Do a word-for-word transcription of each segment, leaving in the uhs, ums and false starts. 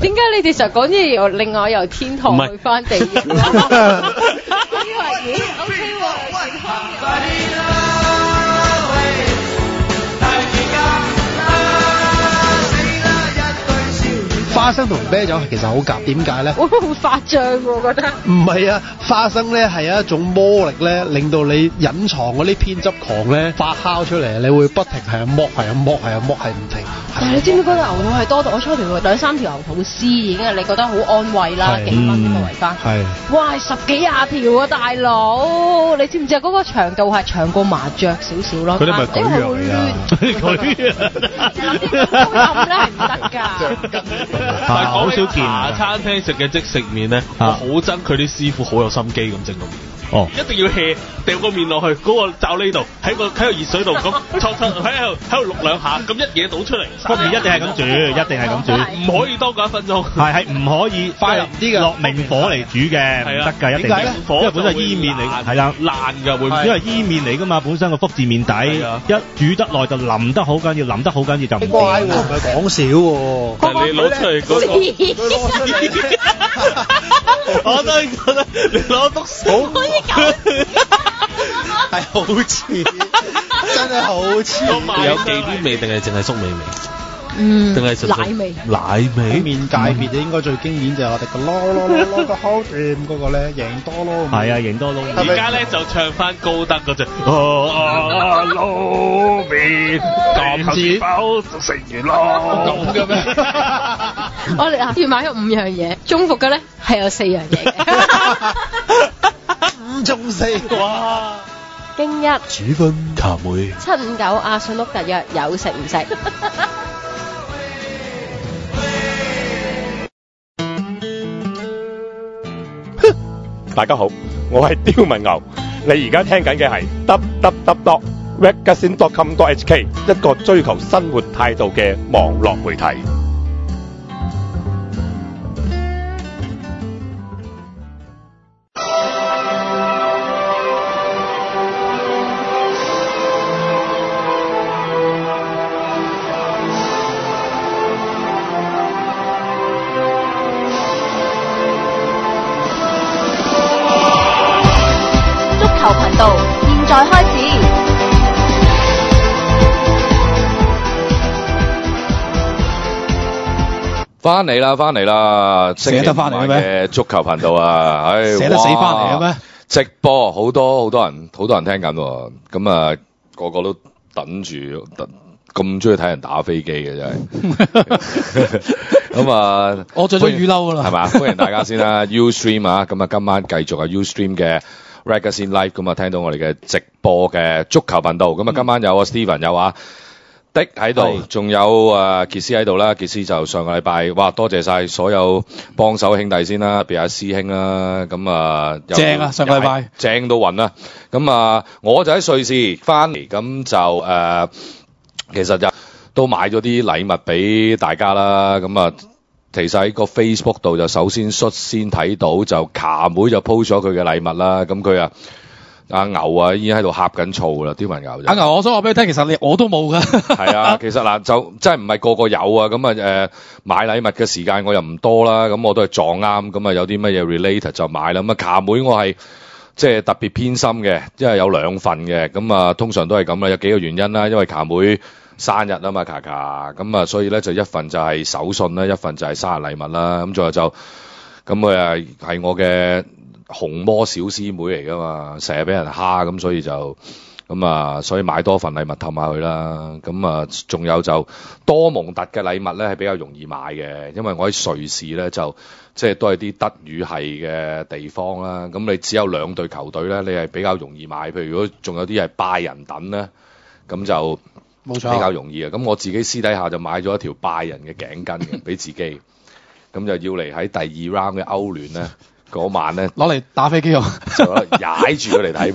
點解你哋成日講啲嘢又另外由天堂去翻地獄？我以為咦 OK 喎，健康花生同啤酒其實好夾，點解咧？ 會唔會好發脹喎？我覺得唔係啊，花生咧係有一種魔力咧，令到你隱藏嗰啲偏執狂咧發酵出嚟，你會不停係咁剝，係咁剝，係咁剝，係唔停。 但係你知唔知嗰個牛肚係多到我初條兩三條牛肚絲已經係你覺得好安慰啦，幾蚊咁啊圍翻。係。哇！十幾廿條啊，大佬！你知唔知啊？嗰個長度係長過麻雀少少咯。 佢哋咪舉樣嚟啊！舉樣。 諗啲高音咧係唔得㗎。 但係好少見茶餐廳食嘅即食麵咧，我好憎佢啲師傅好有心機咁整個麵。哦，一定要 hea 掉個麵落去嗰個罩呢度，喺個喺個熱水度咁戳戳喺度喺度碌兩下，咁一嘢倒出嚟。 個麵一定係咁煮，一定係咁煮， 唔可以多過一分鐘。 係係唔可以快啲嘅落明火嚟煮嘅，唔得㗎，一定係火，因為本身係伊麵嚟，係啦， 爛㗎會， 因為伊麵嚟㗎嘛，本身個福字麵底，一煮得耐就腍得好緊要，腍得好緊要就唔乖喎，唔係講笑喎。 但係你攞出嚟嗰個，我都覺得你攞篤手。 係好似，真係好似。 有忌廉味定係淨係粟米味？ 嗯， 定係奶味。 奶味麵界別應該最經典就係我哋個攞攞攞攞個好掂嗰個咧，贏多咯。 係啊，贏多撈。 而家咧就唱翻高德嗰隻。哦，撈麵，咁至飽就食完咯。咁嘅咩？ 我哋啊要買咗五樣嘢，中伏嘅咧係有四樣嘢嘅。 五中四，哇！ 京一主君茶妹七五九阿信屋特約有食唔食？ 大家好，我係刁文牛，你而家聽緊嘅係 w w w dot ragazine dot com dot h k 一個追求生活態度嘅網絡媒體。 翻嚟啦，翻嚟啦！ 寫得翻嚟咩？ 足球頻道啊，唉， 寫得死翻嚟嘅咩？ 直播好多好多人，好多人聽緊喎。咁啊，個個都等住，咁中意睇人打飛機嘅真係。咁啊， 我着咗雨褸噶啦， 係嘛？歡迎大家先啦 ，Ustream 啊，咁啊，今晚繼續啊 Ustream 嘅 Ragazine Live，咁啊，聽到我哋嘅直播嘅足球頻道。咁啊，今晚有啊 Steven 有啊。的喺度，仲有誒傑斯喺度啦。傑斯就上個禮拜，哇！多謝晒所有幫手兄弟先啦，譬如阿師兄啦，咁啊， 正啊！上個禮拜正到暈啦。咁啊，我就喺瑞士翻嚟，咁就誒、呃，其實就都買咗啲禮物俾大家啦。咁啊，其實喺個 Facebook 度就首先率先睇到，就卡妹就 po 咗佢嘅禮物啦。咁佢啊〜阿牛啊，已經喺度呷緊醋啦，刁文牛就。 阿牛，我想話俾你聽，其實你我都冇噶。 係啊，其實嗱，就真係唔係個個有啊。咁啊，誒、呃，買禮物嘅時間我又唔多啦，咁我都係撞啱，咁啊有啲乜嘢 related 就買啦。咁啊，卡妹我係即係特別偏心嘅，因為有兩份嘅，咁啊通常都係咁啦，有幾個原因啦，因為卡妹生日啊嘛，卡卡，咁啊所以咧就一份就係手信啦，一份就係生日禮物啦，咁仲有就咁佢係係我嘅紅魔小師妹嚟噶嘛，成日俾人蝦，咁所以就咁啊，所以買多份禮物氹下佢啦。咁啊，仲有就多蒙特嘅禮物咧係比較容易買嘅，因為我喺瑞士咧就即係都係啲德語系嘅地方啦。咁你只有兩隊球隊咧，你係比較容易買。譬如如果仲有啲係拜仁等咧，咁就冇錯比較容易啊。咁我自己私底下就買咗一條拜仁嘅頸巾嘅俾自己，咁就要嚟喺第二 round 嘅歐聯咧。嗰晚咧， 攞嚟打飛機用， 就攞嚟踩住佢嚟睇波。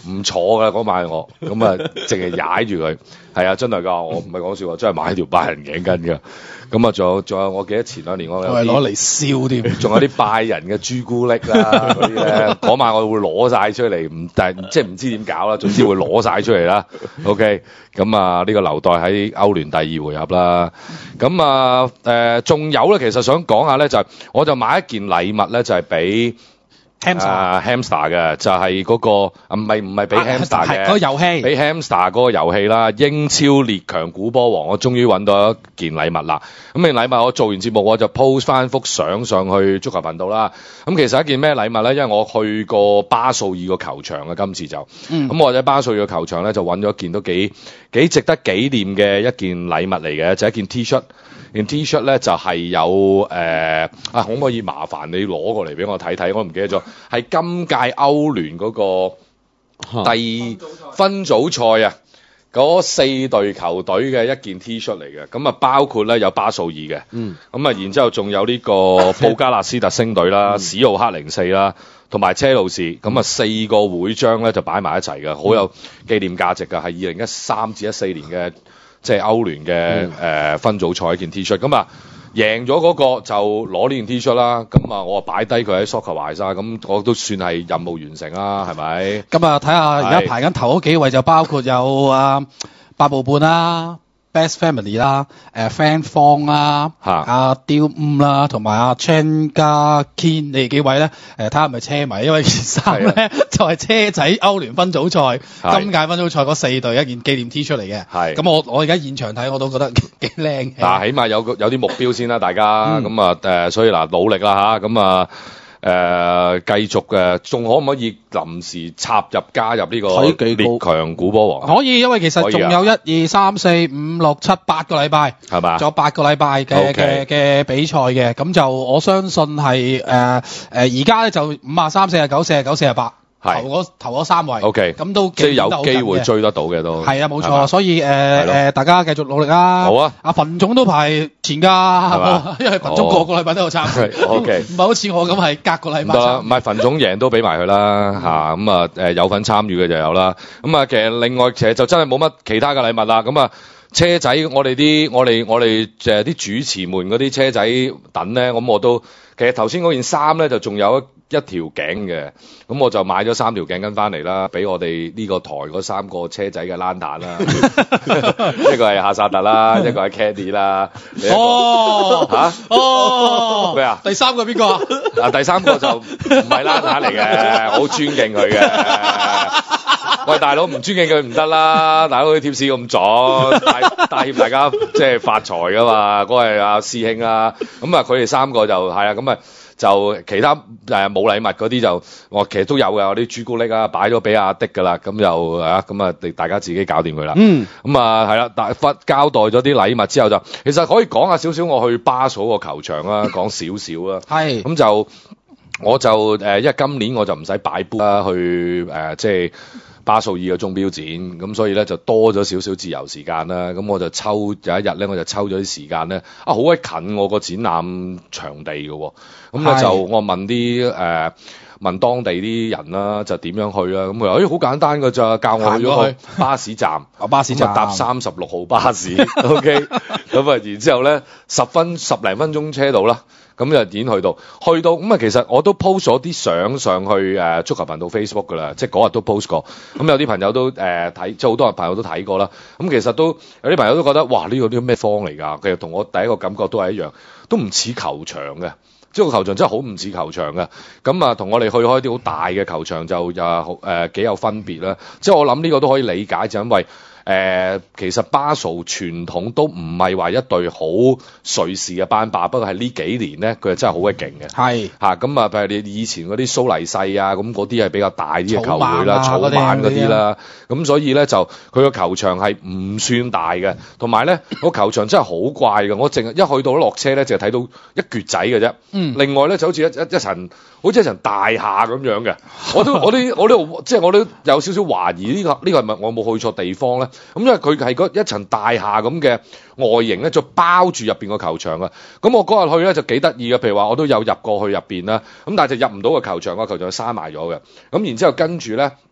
唔坐噶嗰晚我，咁啊淨係踩住佢，係啊真係㗎，我唔係講笑話，真係買條拜仁頸巾㗎。咁啊，仲有仲有，我記得前兩年我有係攞嚟燒添， 仲有啲拜仁嘅朱古力啦嗰啲咧，嗰晚我會攞晒出嚟，唔但即係唔知點搞啦，總之會攞晒出嚟啦。OK，咁啊呢個留待喺歐聯第二回合啦。咁啊誒，仲有咧，其實想講下咧，就係我就買一件禮物咧，就係俾。 Hamster Hamster 嘅就係嗰個唔係唔係俾 Hamster 嘅， 嗰個遊戲俾 Hamster 嗰個遊戲啦。英超列強估波王，我終於揾到一件禮物啦。咁件禮物我做完節目我就 post 翻幅相上去足球頻道啦。咁其實一件咩禮物咧？因為我去過巴素爾個球場嘅，今次就咁、嗯、我喺巴素爾個球場咧就揾咗一件都幾幾值得紀念嘅一件禮物嚟嘅，就係、一件 T 恤。件 T 恤咧就係、是、有誒、呃、啊，可唔可以麻煩你攞過嚟俾我睇睇？我唔記得咗，係今屆歐聯嗰個第分組賽啊，嗰四隊球隊嘅一件 T 恤嚟嘅。咁啊，包括咧有巴素爾嘅，嗯，咁啊，然之後仲有呢個布加勒斯特星隊啦、嗯、史奧克零四啦，同埋車路士。咁啊，四個會章咧就擺埋一齊嘅，好有紀念價值嘅，係二零一三至一四年嘅。即係歐聯嘅誒分組賽一件 T 恤，咁啊贏咗嗰個就攞呢件 T 恤啦，咁啊我啊擺低佢喺 Soccerwise 啊，咁我都算係任務完成啦，係咪？ 咁啊睇下而家排緊頭嗰幾位就包括有啊八部半啦。Best Family 啦，誒 Fan 方啦，阿刁五啦，同埋阿 Chen 加 Ken， 你哋幾位咧？誒睇下係咪車迷，因為件衫咧就係車仔歐聯分組賽，今屆分組賽嗰四隊一件紀念 T 出嚟嘅。係，咁我我而家現場睇我都覺得幾靚。嗱， 起碼有個有啲目標先啦，大家咁啊誒，所以嗱努力啦嚇，咁啊。誒、呃、繼續嘅，仲可唔可以臨時插入加入呢個列強估波王？ 可以，因為其實仲有一二三四五六七八個禮拜，係嘛？仲有八個禮拜嘅嘅嘅比賽嘅，咁就我相信係誒誒而家咧就五啊三、四啊九、四啊九、四啊八。頭嗰頭嗰三位 ，OK，咁都即係有機會追得到嘅都係啊，冇錯，所以誒誒、呃，大家繼續努力啦。好啊，阿馮總都排前㗎，因為馮總個個禮拜都有參賽，OK，唔係好似我咁係隔個禮拜參。 唔係馮總贏都俾埋佢啦嚇，咁啊誒有份參與嘅就有啦。咁啊其實另外其實就真係冇乜其他嘅禮物啦。咁啊車仔，我哋啲我哋我哋誒啲主持們嗰啲車仔等咧，咁我都其實頭先嗰件衫咧就仲有一。一條頸嘅，咁我就買咗三條頸巾翻嚟啦，俾我哋呢個台嗰三個車仔嘅冷淡啦，一個係夏薩特啦，一個係 Caddy 啦， 哦嚇， 哦咩啊？ 第三個邊個啊？ 啊第三個就唔係冷淡嚟嘅，我好尊敬佢嘅。喂，大佬唔尊敬佢唔得啦，大佬啲貼士咁左，帶帶挈大家即係發財噶嘛，嗰個係阿師兄啦，咁啊佢哋三個就係啊咁啊。就其他誒冇禮物嗰啲就我其實都有嘅，有啲朱古力啊擺咗俾阿的㗎啦，咁就啊咁啊大家自己搞掂佢啦。嗯，咁啊係啦，但係交代咗啲禮物之後就其實可以講下少少我去巴素個球場啦，講少少啦。係，咁就我就誒，因為今年我就唔使擺杯啦，去誒即係。巴素爾嘅鐘標展，咁所以咧就多咗少少自由時間啦。咁我就抽有一日咧，我就抽咗啲時間咧，啊好鬼近我個展覽場地嘅喎。咁咧就我問啲誒、呃、問當地啲人啦，就點樣去啦？咁佢話誒好簡單㗎咋，教我去咗個巴士站，啊巴士站搭三十六號巴士，OK。咁啊，然之後咧十分十零分鐘車到啦。咁就已經去到，去到咁啊！其實我都 post 咗啲相上去誒、呃、足球頻道 Facebook 㗎啦，即係嗰日都 post 過。咁有啲朋友都誒睇、呃，即係好多人朋友都睇過啦。咁其實都有啲朋友都覺得，哇！呢、呢個啲咩方嚟㗎？其實同我第一個感覺都係一樣，都唔似球場嘅，即係個球場真係好唔似球場嘅。咁啊，同我哋去開啲好大嘅球場就又誒、呃、幾有分別啦。即係我諗呢個都可以理解，就因為。誒、呃，其實巴素傳統都唔係話一隊好瑞士嘅班霸，不過係呢幾年咧，佢係真係好鬼勁嘅。係嚇，咁啊，譬如你以前嗰啲蘇黎世啊，咁嗰啲係比較大啲嘅球會啦，草蜢嗰啲啦，咁所以咧就佢個球場係唔算大嘅，同埋咧個球場真係好怪嘅。我淨係一去到落車咧，淨係睇到一橛仔嘅啫。嗯。另外咧就好似一一一層，好似一層大廈咁樣嘅。我都我都我都即係我都有少少懷疑呢個呢個係咪我冇去錯地方咧？咁因為佢係嗰一層大廈咁嘅外形咧，就包住入邊個球場啊。咁我嗰日去咧就幾得意嘅，譬如話我都有入過去入邊啦。咁但係就入唔到個球場，個球場閂埋咗嘅。咁然之後跟住咧，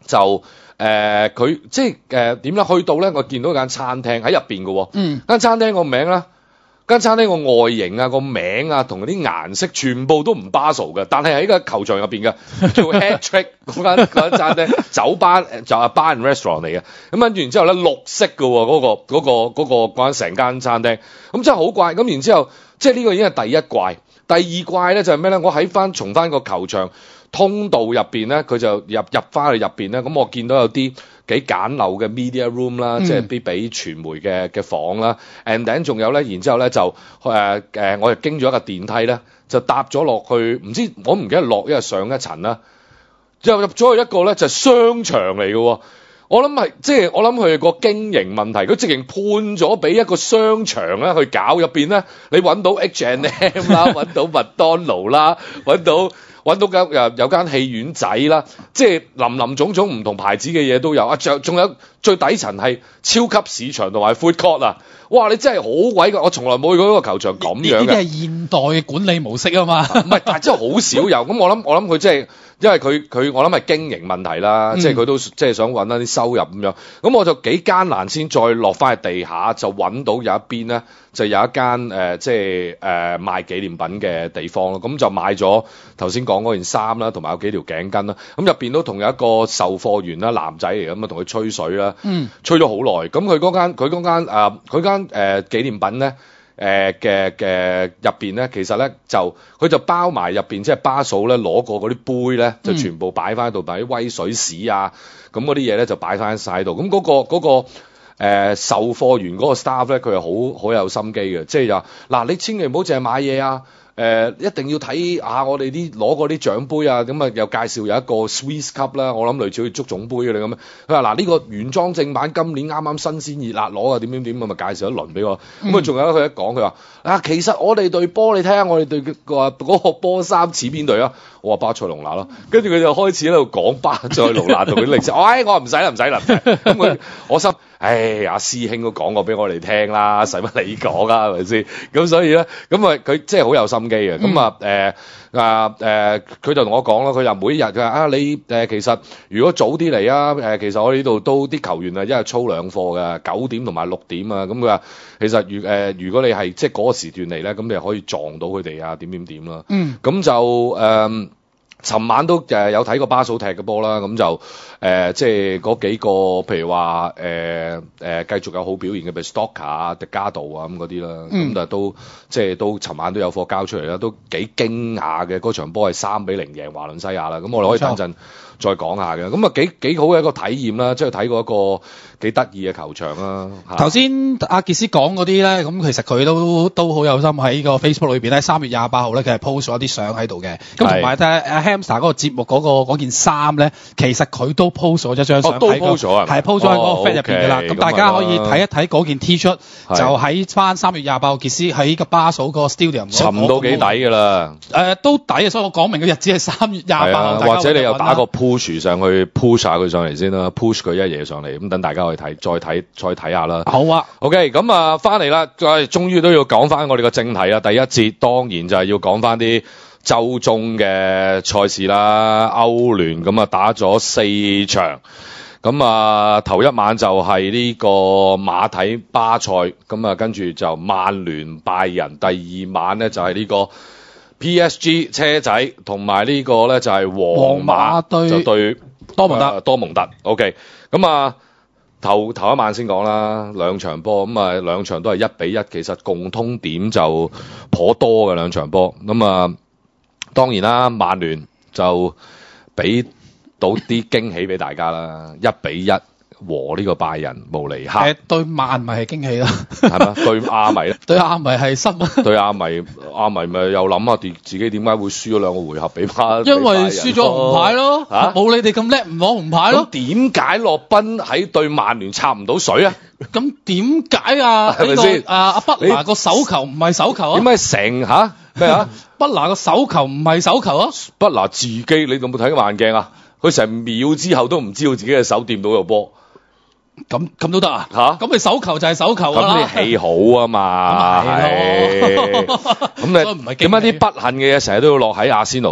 就誒佢、呃、即係誒點咧？去到咧，我見到間餐廳喺入邊嘅喎，嗯，間餐廳個名咧。間餐廳個外形啊、個名啊同嗰啲顏色全部都唔巴數嘅，但係喺個球場入邊嘅叫 Hat Trick 嗰間嗰間餐廳酒吧就係 bar and restaurant 嚟嘅，咁跟住然之後咧綠色嘅喎嗰個嗰個嗰個嗰間成間餐廳，咁真係好怪。咁然之後即係呢個已經係第一怪，第二怪咧就係咩咧？我喺翻從翻個球場通道入邊咧，佢就入入翻去入邊咧，咁我見到有啲幾簡陋嘅 media room 啦，嗯、即係啲俾傳媒嘅嘅房啦 and then 仲有咧，然之後咧就誒誒、呃，我就經咗一個電梯咧，就搭咗落去，唔知我唔記得落，因為上一層啦，之後入咗去一個咧就係、商場嚟嘅喎。我諗係即係我諗佢個經營問題，佢直情判咗俾一個商場咧去搞，入邊咧，你揾到 H and M 啦，揾到麥當勞啦，揾到。揾到間有有間戲院仔啦，即係林林總總唔同牌子嘅嘢都有啊！仲仲有最底層係超級市場同埋 food court 啊！哇！你真係好鬼㗎，我從來冇去過嗰個球場咁樣嘅。呢啲係現代嘅管理模式啊嘛，唔係，但係真係好少有。咁我諗我諗佢即係因為佢佢我諗係經營問題啦，嗯、即係佢都即係想揾一啲收入咁樣。咁我就幾艱難先再落翻去地下，就揾到有一邊咧。就有一間誒、呃，即係誒、呃、賣紀念品嘅地方咯，咁就買咗頭先講嗰件衫啦，同埋有幾條頸巾啦，咁入邊都同有一個售貨員啦，男仔嚟咁啊，同佢吹水啦，嗯，吹咗好耐，咁佢嗰間佢嗰間誒佢間誒紀念品咧誒嘅嘅入邊咧，其實咧就佢就包埋入邊，即係巴嫂咧攞過嗰啲杯咧，就全部擺翻喺度，擺啲威水史啊，咁嗰啲嘢咧就擺翻晒喺度，咁嗰個嗰個。嗰個誒、呃、售貨員嗰個 staff 咧，佢係好好有心機嘅，即係就嗱，你千祈唔好淨係買嘢啊！誒、呃、一定要睇下我哋啲攞過啲獎杯啊，咁啊又介紹有一個 Swiss Cup 啦，我諗類似去足總杯嘅你咁樣。佢話嗱，呢個原裝正版今年啱啱新鮮熱辣攞啊，點點點咁啊介紹一輪俾我。咁啊仲有佢一講佢話啊，其實我哋隊波你睇下我哋隊個嗰個波衫似邊隊啊？我話巴塞隆拿咯。跟住佢就開始喺度講巴塞隆拿同佢歷史。哎，我話唔使啦唔使啦。咁佢我心。唉，阿師兄都講過俾我哋聽啦，使乜你講啊？係咪先？咁所以咧，咁啊，佢即係好有心機嘅。咁啊、嗯，誒啊誒，佢、呃、就同我講啦，佢就每一日佢話啊，你誒、呃、其實如果早啲嚟啊，誒、呃、其實我呢度都啲球員啊，一日操兩課嘅，九點同埋六點啊。咁佢話其實如誒、呃、如果你係即係嗰個時段嚟咧，咁你可以撞到佢哋啊，點點點啦。嗯。咁就誒。呃尋晚都誒有睇過巴嫂踢嘅波啦，咁就誒、呃、即係嗰幾個，譬如話誒誒繼續有好表現嘅，譬如 Stoker 啊、迪加道啊咁嗰啲啦，咁但係都即係都尋晚都有貨交出嚟啦，都幾驚訝嘅。嗰場波係三比零贏華倫西亞啦，咁我哋可以等陣再講下嘅。咁啊幾幾好嘅一個體驗啦，即係睇過一個幾得意嘅球場啦。 頭先阿傑斯講嗰啲咧，咁其實佢都都好有心喺個 Facebook 裏邊咧，三月廿八號咧，佢係 post 咗啲相喺度嘅。咁同埋咧 Hamster 嗰個節目嗰、嗰個嗰件衫咧，其實佢都 post 咗一張相， 都 post 咗啊， 係 post 咗喺嗰個 feed 入邊㗎啦。咁、okay, 大家可以睇一睇嗰件 T 恤，就喺翻三月廿八號傑斯喺個巴嫂個 studio 沉到幾底㗎啦。 誒、呃、都抵啊！所以我講明嘅日子係三月廿八號， 或者你又打個 push 上去 push 下佢上嚟先啦 ，push 佢一嘢上嚟，咁等大家可以睇，再睇再睇下啦。 好啊 ，OK，咁啊翻嚟啦，再終於都要講翻我哋個正題啦。第一節當然就係要講翻啲週中嘅賽事啦，歐聯咁啊打咗四場，咁啊頭一晚就係呢個馬體巴塞，咁啊跟住就曼聯拜仁，第二晚咧就係呢個 P S G 車仔，同埋呢個咧就係皇馬對就對多蒙特、呃、多蒙特 ，OK，咁啊。頭頭一晚先講啦，兩場波咁啊，兩場都係一比一，其實共通點就頗多嘅兩場波。咁啊，當然啦，曼聯就俾到啲驚喜俾大家啦，一比一和呢個拜仁慕尼黑。 誒，對曼咪係驚喜啦， 係嘛？對亞迷咧？ 對亞迷係失望。 對亞迷，亞迷咪又諗下自己點解會輸咗兩個回合俾巴？ 因為輸咗紅牌咯，嚇、啊！冇你哋咁叻，唔攞紅牌咯。 點解洛賓喺對曼聯插唔到水啊？ 咁點解啊？係咪先？阿阿畢拿個手球唔係手球啊？ 點解成嚇咩啊？ 畢拿個手球唔係手球啊？ 畢拿自己，你有冇睇個慢鏡啊？佢成秒之後都唔知道自己嘅手掂到個波。 咁咁都得啊？ 吓， 咁你手球就係手球啊！ 咁你氣好啊嘛，係咁你點解啲不幸嘅嘢成日都要落喺阿仙奴度咧？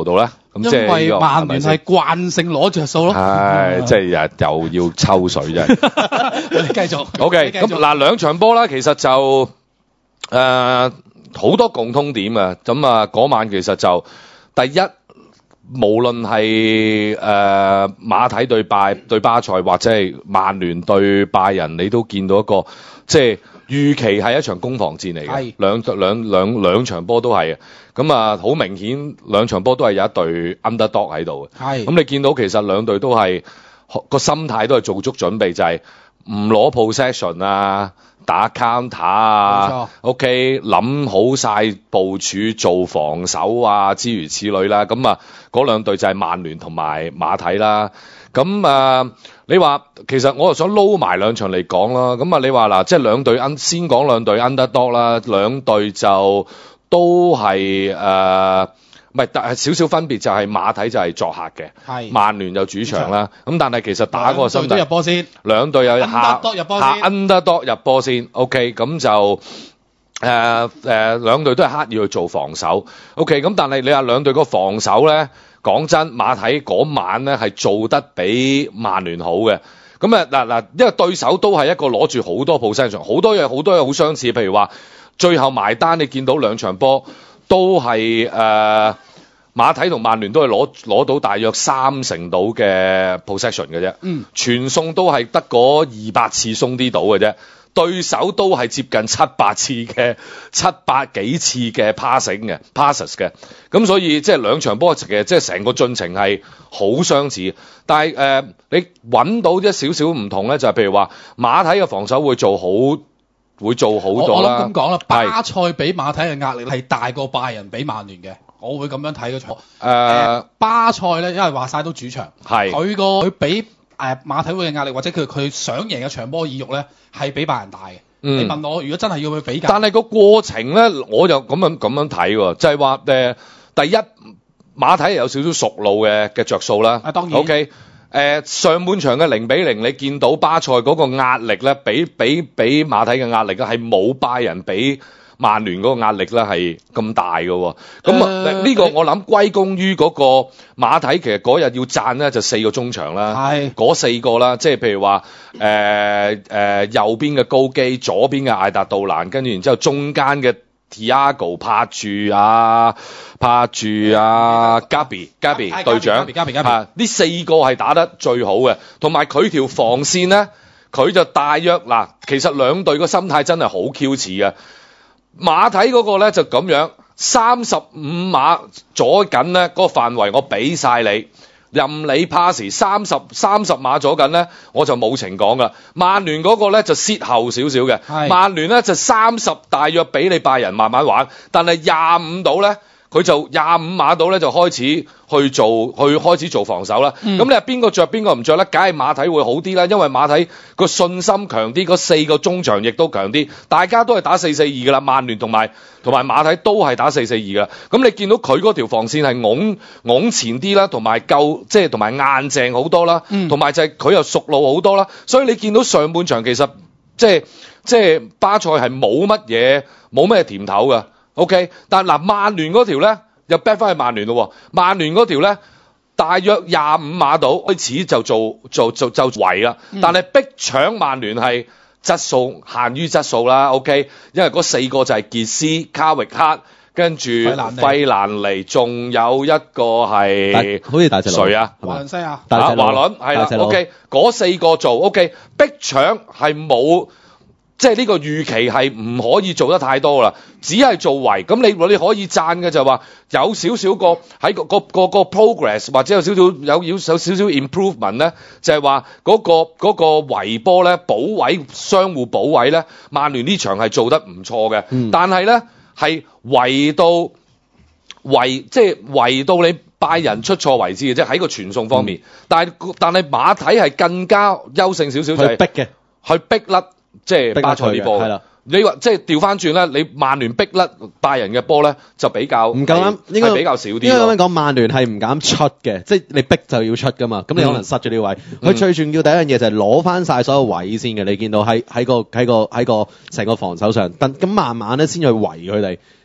咁即係因為曼聯係慣性攞着數咯。 係，即係又又要抽水啫。 你繼續。 OK，咁嗱兩場波啦，其實就誒好、呃、多共通點啊。咁啊嗰晚其實就第一，無論係誒馬體對拜對巴塞，或者係曼聯對拜仁，你都見到一個即係預期係一場攻防戰嚟嘅。兩兩兩兩場波都係嘅。咁啊，好明顯兩場波都係有一隊 underdog 喺度嘅。係。咁你見到其實兩隊都係個心態都係做足準備，就係唔攞 possession 啊，打 counter 啊。OK， 諗好晒部署做防守啊，諸如此類啦。咁啊，嗰兩隊就係曼聯同埋馬體啦。咁啊，你話其實我又想撈埋兩場嚟講啦。咁啊，你話嗱，即係兩隊先講兩隊 underdog 啦，兩隊就。都係誒，唔係，但係少少分別就係馬體就係作客嘅，係曼聯就主場啦。咁但係其實打嗰個心態，兩隊入波先，兩隊有下下 underdog 入波先 ，OK， 咁就誒誒兩隊都係刻意去做防守 ，OK， 咁但係你話兩隊個防守咧，講真，馬體嗰晚咧係做得比曼聯好嘅。咁啊嗱嗱，因為對手都係一個攞住好多 possession， 好多嘢好多嘢好相似，譬如話。最後埋單，你見到兩場波都係誒、呃、馬體同曼聯都係攞攞到大約三成到嘅 possession 嘅啫，嗯，傳送都係得嗰二百次鬆啲到嘅啫，對手都係接近七百次嘅七百幾次嘅 passing 嘅 passes 嘅，咁所以即係兩場波嘅即係成個進程係好相似，但係誒、呃、你揾到一少少唔同咧，就係、是、譬如話馬體嘅防守會做好。會做好咗啦。我諗咁講啦，巴塞俾馬體嘅壓力係大過拜仁俾曼聯嘅，我會咁樣睇嗰場。誒、呃，巴塞咧，因為話晒都主場，係佢個佢俾誒馬體會嘅壓力，或者佢佢想贏嘅場波意欲咧，係比拜仁大嘅。嗯、你問我，如果真係要去比較，但係個過程咧，我就咁樣咁樣睇喎，就係話誒，第一馬體有少少熟路嘅嘅着數啦。啊，當然。OK。誒、呃、上半場嘅零比零，你見到巴塞嗰個壓力咧，比比比馬體嘅壓力咧，係冇拜仁比曼聯嗰個壓力咧係咁大嘅喎。咁啊呢個我諗歸功於嗰個馬體，其實嗰日要讚咧就四個中場啦，係嗰四個啦，即係譬如話誒誒右邊嘅高基，左邊嘅艾達杜蘭，跟住然之後中間嘅。Thiago 拍住啊，拍住啊 Gabi Gabi 隊長啊，呢四個係打得最好嘅，同埋佢條防線咧，佢就大約嗱，其實兩隊個心態真係好 Q 似嘅。馬體嗰個咧就咁樣，三十五碼左緊咧，嗰個範圍我俾晒你。任你 pass 三十三十碼咗緊咧，我就冇情講噶。曼聯嗰個咧就 sit 後少少嘅，曼聯咧就三十大約俾你拜仁慢慢玩，但係廿五度咧，佢就廿五碼度咧就開始去做，去開始做防守啦。咁、嗯、你話邊個着邊個唔着咧？梗係馬體會好啲啦，因為馬體個信心強啲，嗰四個中場亦都強啲，大家都係打四四二噶啦。曼聯同埋同埋馬體都係打四四二噶。咁你見到佢嗰條防線係拱拱前啲啦，同埋夠即係同埋硬淨好多啦，同埋就係佢又熟路好多啦。所以你見到上半場其實即係即係巴塞係冇乜嘢冇咩甜頭噶。OK， 但嗱曼聯嗰條咧又 back 翻去曼聯咯，曼聯嗰條咧大約廿五碼度開始就做做就就圍啦，但係逼搶曼聯係質素限於質素啦。OK， 因為嗰四個就係傑斯、卡域克，跟住費蘭尼，仲有一個係好似大隻佬誰啊？華倫西亞，啊華倫係啦。OK， 嗰四個做 OK， 逼搶係冇。即係呢個預期係唔可以做得太多啦，只係做圍。咁你你可以讚嘅就係話有少少個喺個個個個 progress 或者有少少有有少少 improvement 咧，就係話嗰個嗰個圍波咧補位相互補位咧，曼聯呢場係做得唔錯嘅。嗯、但係咧係圍到圍即係圍到你拜仁出錯為止嘅啫，喺個傳送方面。嗯、但係但係馬體係更加優勝少少，就係逼嘅，去逼甩。即係巴塞啲波，係啦。你話即係調翻轉咧，你曼聯逼甩拜仁嘅波咧，就比較唔夠啱，應該比較少啲。應該咁樣講，曼聯係唔敢出嘅，即係你逼就要出噶嘛。咁你可能塞咗呢位，佢、嗯、最重要第一樣嘢就係攞翻晒所有位先嘅。你見到喺喺個喺個喺個成個防守上，但咁慢慢咧先去圍佢哋。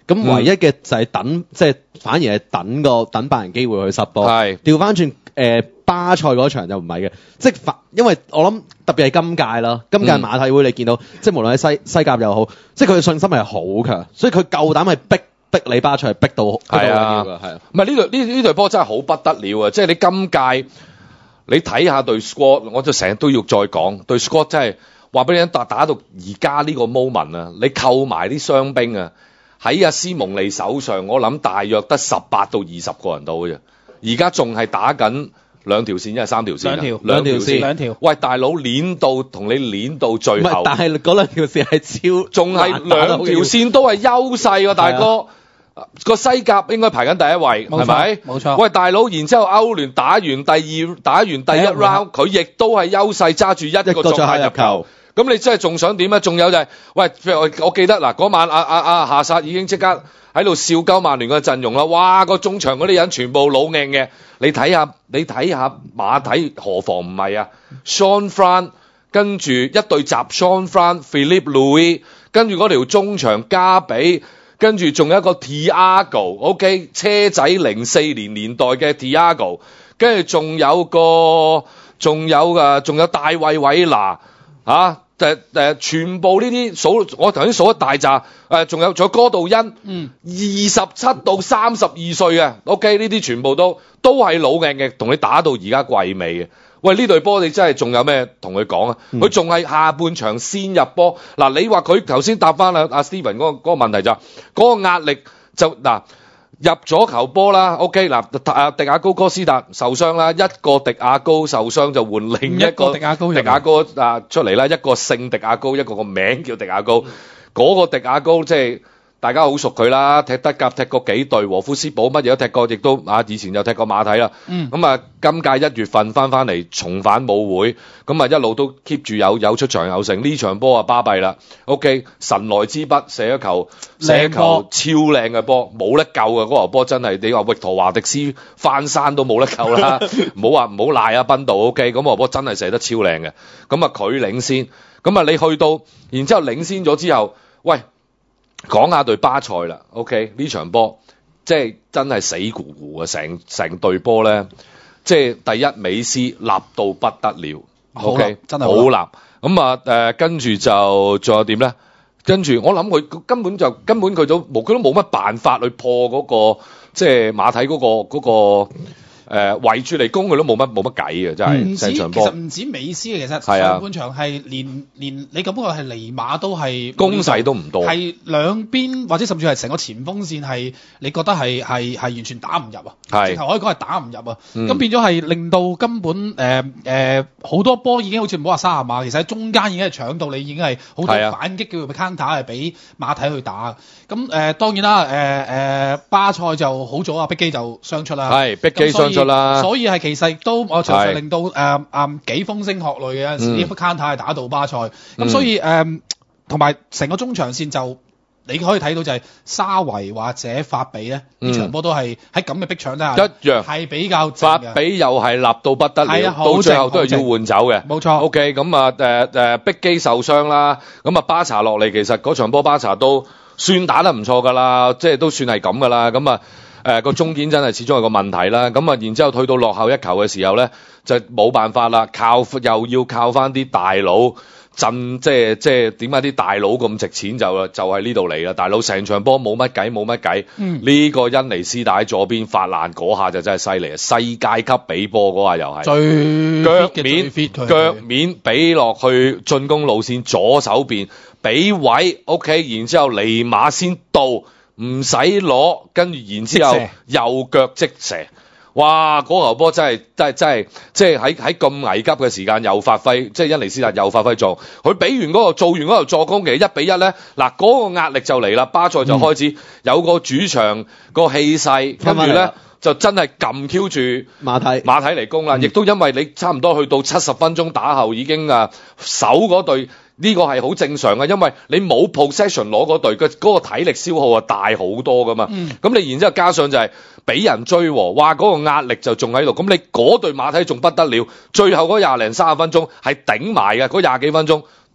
咁唯一嘅就係等，即係反而係等個等白人機會去失波。 係調翻轉誒巴塞嗰場就唔係嘅，即係反因為我諗特別係今屆啦，今屆馬體會你見到，嗯、即係無論喺西西甲又好，即係佢嘅信心係好強，所以佢夠膽係逼逼你巴塞，逼到係啊，係啊， 唔係呢隊呢呢隊波真係好不得了啊！即係你今屆你睇下隊 squad， 我就成日都要再講隊 squad 真係話俾你聽，打打到而家呢個 moment 啊，你扣埋啲傷兵啊，喺阿斯蒙利手上，我諗大約得十八到二十個人到嘅啫，而家仲係打緊兩條線，一係三條線， 兩條兩條線， 兩條。 喂，大佬攣到同你攣到最後， 但係嗰兩條線係超， 仲係兩條線都係優勢喎，大哥。個西甲應該排緊第一位，係咪？冇錯。喂，大佬，然之後歐聯打完第二，打完第一 round，佢亦都係優勢揸住一個作客入球。咁你真係仲想點啊？仲有就係、是，喂，譬如我我記得嗱，嗰晚阿阿阿夏薩已經即刻喺度笑鳩曼聯嘅陣容啦。哇，個中場嗰啲人全部老硬嘅。你睇下，你睇下馬體何妨唔係啊 ？Sean Fran 跟住一對閘 ，Sean Fran、Philippe Louis， 跟住嗰條中場加比。跟住仲有一個 Thiago，OK， 車仔零四年年代嘅 Thiago， 跟住仲有個，仲有啊，仲有大衛韋拿，嚇，誒誒，全部呢啲數，我頭先數一大扎，誒，仲有仲有哥杜恩，嗯，二十七到三十二歲嘅 ，OK， 呢啲全部都都係老硬嘅，同你打到而家季尾嘅。喂，呢隊波你真係仲有咩同佢講啊？佢仲係下半場先入波。嗱，你話佢頭先答翻阿阿 Steven 嗰個嗰個問題就係嗰個壓力就嗱入咗球波啦。OK， 嗱阿迪亞高哥斯達受傷啦，一個迪亞高受傷就換另一個迪亞高迪亞高啊出嚟啦，一個姓迪亞高，一個個名叫迪亞高。嗰個迪亞高即係。大家好熟佢啦，踢德甲踢過幾隊，和夫斯堡乜嘢都踢過，亦都啊以前又踢過馬體啦。嗯，咁啊今屆一月份翻翻嚟重返舞會，咁啊一路都 keep 住有有出場有成，呢場波啊巴閉啦。OK， 神來之筆射一球，射一球超靚嘅波，冇得救嘅嗰球波真係，你話域陀華迪斯翻山都冇得救啦，唔好話唔好賴啊賓道 OK， 咁個波真係射得超靚嘅，咁啊佢領先，咁啊你去到，然之後領先咗之後，喂。講下隊巴塞啦 ，OK 呢場波即係真係死咕咕啊！成成隊波咧，即係第一美斯立到不得了 ，OK 真係好立。咁啊誒，跟住就仲有點咧？跟住我諗佢根本就根本佢都冇佢都冇乜辦法去破嗰、嗰個即係馬體嗰、嗰個嗰、嗰個。誒圍住嚟攻佢都冇乜冇乜計嘅，真係成場波。 其實唔止美斯嘅，其實上半場係連連你感覺係尼馬都係攻勢都唔多， 係兩邊或者甚至係成個前鋒線係你覺得係係係完全打唔入啊，直頭可以講係打唔入啊。咁、嗯、變咗係令到根本誒誒好多波已經好似唔好話三十碼，其實喺中間已經係搶到你，已經係好多反擊叫做 counter 係俾馬體去打。咁誒、呃、當然啦，誒、呃、誒巴塞就好早啊，碧基就傷出啦， 係碧基傷出啦， 所以係其實都我場上令到誒誒幾風聲鶴唳嘅有陣時啲 counter 係打到巴塞，咁、嗯、所以誒同埋成個中場線就你可以睇到就係沙維或者法比咧呢、嗯、場波都係喺咁嘅逼搶底下一樣係比較法比又係立到不得了，啊、到最後都係要換走嘅，冇錯。OK 咁啊誒誒碧基受傷啦，咁啊巴查落嚟其實嗰場波巴查都。算打得唔錯㗎啦，即係都算係咁㗎啦。咁啊，誒個中堅真係始終係個問題啦。咁啊，然之後退到落後一球嘅時候咧，就冇辦法啦，靠又要靠翻啲大佬震，即係即係點解啲大佬咁值錢就就喺呢度嚟啦。大佬成場波冇乜計冇乜計，呢、嗯、個恩尼斯打喺左邊發爛嗰下就真係犀利啊！世界級比波嗰下又係最腳面腳面俾落去進攻路線左手邊。俾位 ，OK， 然之後尼馬先到，唔使攞，跟住然之後右腳即射，哇！嗰球波真係真係真係，即係喺喺咁危急嘅時間又發揮，即係恩尼斯達又發揮做，佢俾完嗰、嗰個做完嗰球助攻，其實一比一咧，嗱嗰、嗰個壓力就嚟啦，巴塞就開始有個主場個氣勢，跟住咧就真係撳 Q 住馬體馬體嚟攻啦，亦、嗯、都因為你差唔多去到七十分鐘打後已經啊守嗰隊。呢個係好正常嘅，因為你冇 possession 攞嗰隊嘅嗰個體力消耗啊大好多噶嘛。咁、嗯、你然之後加上就係俾人追和，哇嗰、嗰個壓力就仲喺度。咁你嗰隊馬體仲不得了，最後嗰廿零三十分鐘係頂埋嘅，嗰廿幾分鐘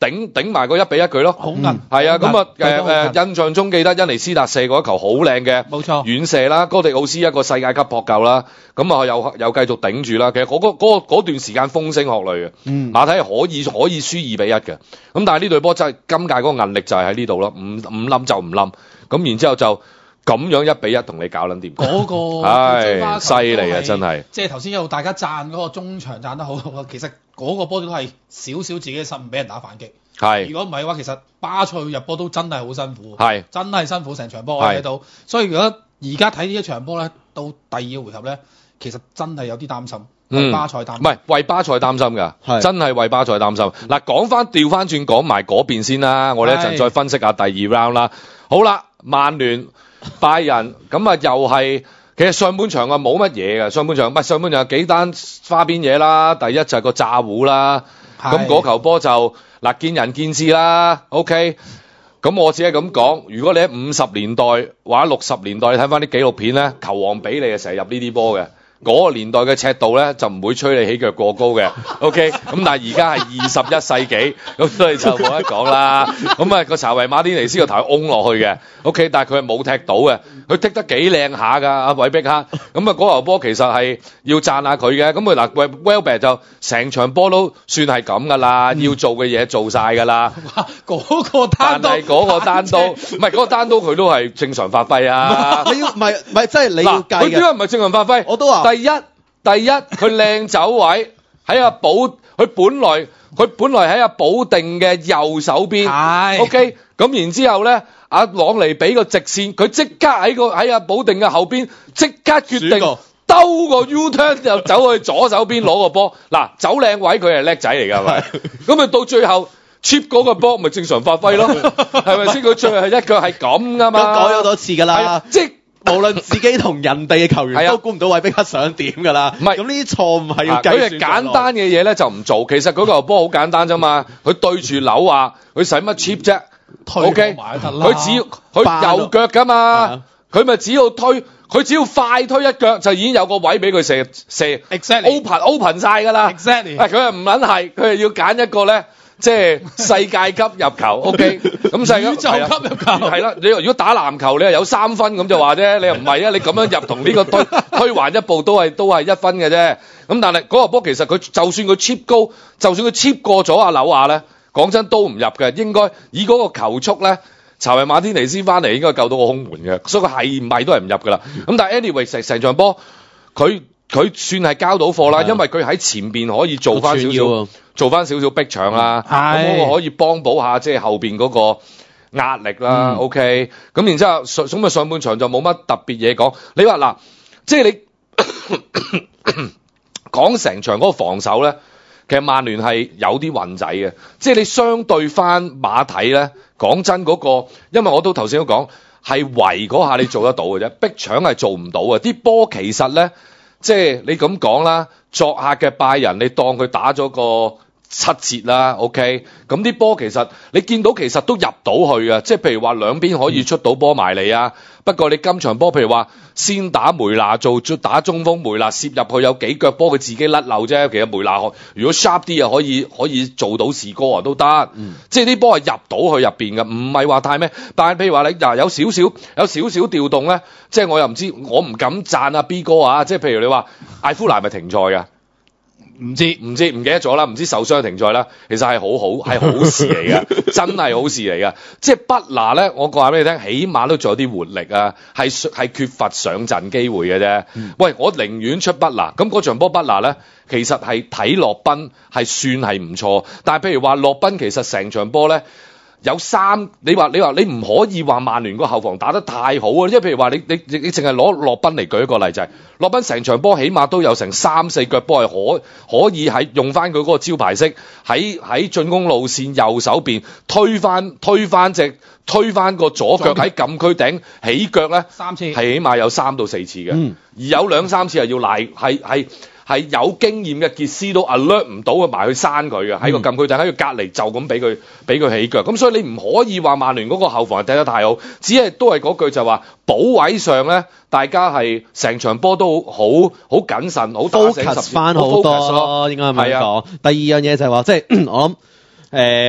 頂頂埋個一比一佢咯， 好硬， 係啊，咁啊誒誒印象中記得恩尼斯達射嗰一球好靚嘅， 冇錯， 遠射啦，哥迪奧斯一個世界級撲救啦，咁啊又又繼續頂住啦，其實嗰、嗰個嗰、嗰個、段時間風聲鶴唳嘅，嗯、馬體係可以可以輸二比一嘅，咁但係呢隊波真係今屆嗰個韌力就係喺呢度咯，唔唔冧就唔冧，咁然之後就。咁樣一比一同你搞撚掂， 嗰個唉犀利啊！真係， 即係頭先一路大家讚嗰個中場讚得好，其實嗰個波都係少少自己嘅失誤俾人打反擊。係，如果唔係嘅話，其實巴塞入波都真係好辛苦，係真係辛苦成場波我睇到。所以如果而家睇呢一場波咧，到第二個回合咧，其實真係有啲擔心。為巴塞擔心，唔係為巴塞擔心㗎，真係為巴塞擔心。嗱，講翻調翻轉講埋嗰邊先啦，我哋一陣再分析下第二 round 啦。好啦，曼聯。拜仁咁啊，又係其實上半場啊冇乜嘢嘅，上半場唔係上半場有幾單花邊嘢啦。第一就係個詐糊啦，咁嗰球波就嗱見仁見智啦。OK，咁我只係咁講，如果你喺五十年代或者六十年代，你睇翻啲紀錄片咧，球王比利啊成日入呢啲波嘅。嗰個年代嘅尺度咧就唔會吹你起腳過高嘅 ，OK，咁但係而家係二十一世紀，咁所以就冇得講啦。咁啊個查維馬天尼斯個頭係嗡落去嘅 ，OK，但係佢係冇踢到嘅，佢踢得幾靚下㗎，阿韋碧克。咁啊嗰球波其實係要讚下佢嘅，咁啊嗱 Welbeck 就成場波都算係咁㗎啦，嗯、要做嘅嘢做晒㗎啦。嗰、那個單刀，但係嗰個單刀，唔係嗰個單刀佢都係正常發揮啊。 你要唔係唔係即係你要計嘅。 佢點解唔係正常發揮？我都話。第一，第一，佢靚走位喺阿寶，佢本來佢本來喺阿保定嘅右手邊，係 ，OK，咁然之後咧，阿朗尼俾個直線，佢即刻喺個喺阿保定嘅後邊，即刻決定兜個 U-turn 就走去左手邊攞個波，嗱，走靚位佢係叻仔嚟㗎，係咪？咁啊到最後 cheap 嗰個波咪正常發揮咯，係咪先？佢最後係一腳係咁㗎嘛， 都講咗好多次㗎啦，即無論自己同人哋嘅球員都估唔到韋碧克想點㗎啦，唔係咁呢啲錯誤係要計算。佢係簡單嘅嘢咧就唔做，其實嗰球波好簡單啫嘛，佢對住樓啊，佢使乜 cheap 啫 ？OK，佢只要佢右腳㗎嘛，佢咪只要推，佢只要快推一腳就已經有個位俾佢射射 ，exactly open open 曬㗎啦，exactly。佢係唔撚係，佢係要揀一個咧。即係世界級入球 ，OK，咁世界宇宙級入球係啦。你如果打籃球，你係有三分咁就話啫，你又唔係啊？你咁樣入同呢個推推還一步都係都係一分嘅啫。咁但係嗰個波其實佢就算佢 chip 高，就算佢 chip 過咗阿紐亞咧，講真都唔入嘅。應該以嗰個球速咧，查維馬天尼斯翻嚟應該救到個空門嘅，所以佢係唔係都係唔入㗎啦。咁但係 anyway 成成場波佢。佢算係交到貨啦，因為佢喺前邊可以做翻少少，做翻少少逼搶啦，咁嗰個可以幫補下即係後邊嗰個壓力啦。嗯、OK，咁然之後上咁啊上半場就冇乜特別嘢講。你話嗱，即係你講成場嗰個防守咧，其實曼聯係有啲運仔嘅，即係你相對翻馬體咧，講真嗰、嗰個，因為我都頭先都講係圍嗰下你做得到嘅啫，逼搶係做唔到嘅，啲波其實咧。即係你咁講啦，作客嘅拜仁，你當佢打咗個七折啦 ，OK？咁啲波其實你見到其實都入到去嘅，即係譬如話兩邊可以出到波埋嚟啊。不過你今場波譬如話先打梅拿做打中鋒，梅拿攝入去有幾腳波佢自己甩漏啫。其實梅拿如果 sharp 啲啊，可以可以做到士哥啊都得。嗯、即係啲波係入到去入邊嘅，唔係話太咩。但係譬如話你嗱有少少有少少調動咧，即係我又唔知，我唔敢讚阿 B 哥啊。即係譬如你話艾夫蘭咪停賽㗎。唔知唔知唔記得咗啦，唔知受傷停賽啦，其實係好好係好事嚟嘅，真係好事嚟嘅。即係不拿咧，我話俾你聽，起碼都仲有啲活力啊，係係缺乏上陣機會嘅啫。嗯、喂，我寧願出不拿，咁嗰場波不拿咧，其實係睇洛賓係算係唔錯，但係譬如話洛賓其實成場波咧。有三，你話你話你唔可以話曼聯個後防打得太好啊！因為譬如話你你你你淨係攞洛賓嚟舉一個例就係，洛賓成場波起碼都有成三四腳波係可可以喺用翻佢嗰個招牌式喺喺進攻路線右手邊推翻推翻隻推翻個左腳喺禁區頂起腳咧，三次係起碼有三到四次嘅，嗯、而有兩三次係要賴係係。係有經驗嘅傑斯都 alert 唔到佢埋去閂佢嘅，喺個禁區就喺佢隔離就咁俾佢俾佢起腳，咁所以你唔可以話曼聯嗰個後防係踢得太好，只係都係嗰句就話保位上咧，大家係成場波都好好謹慎，好 focus 翻好多咯，應該係咪講？第二樣嘢就係話，即係我諗誒。呃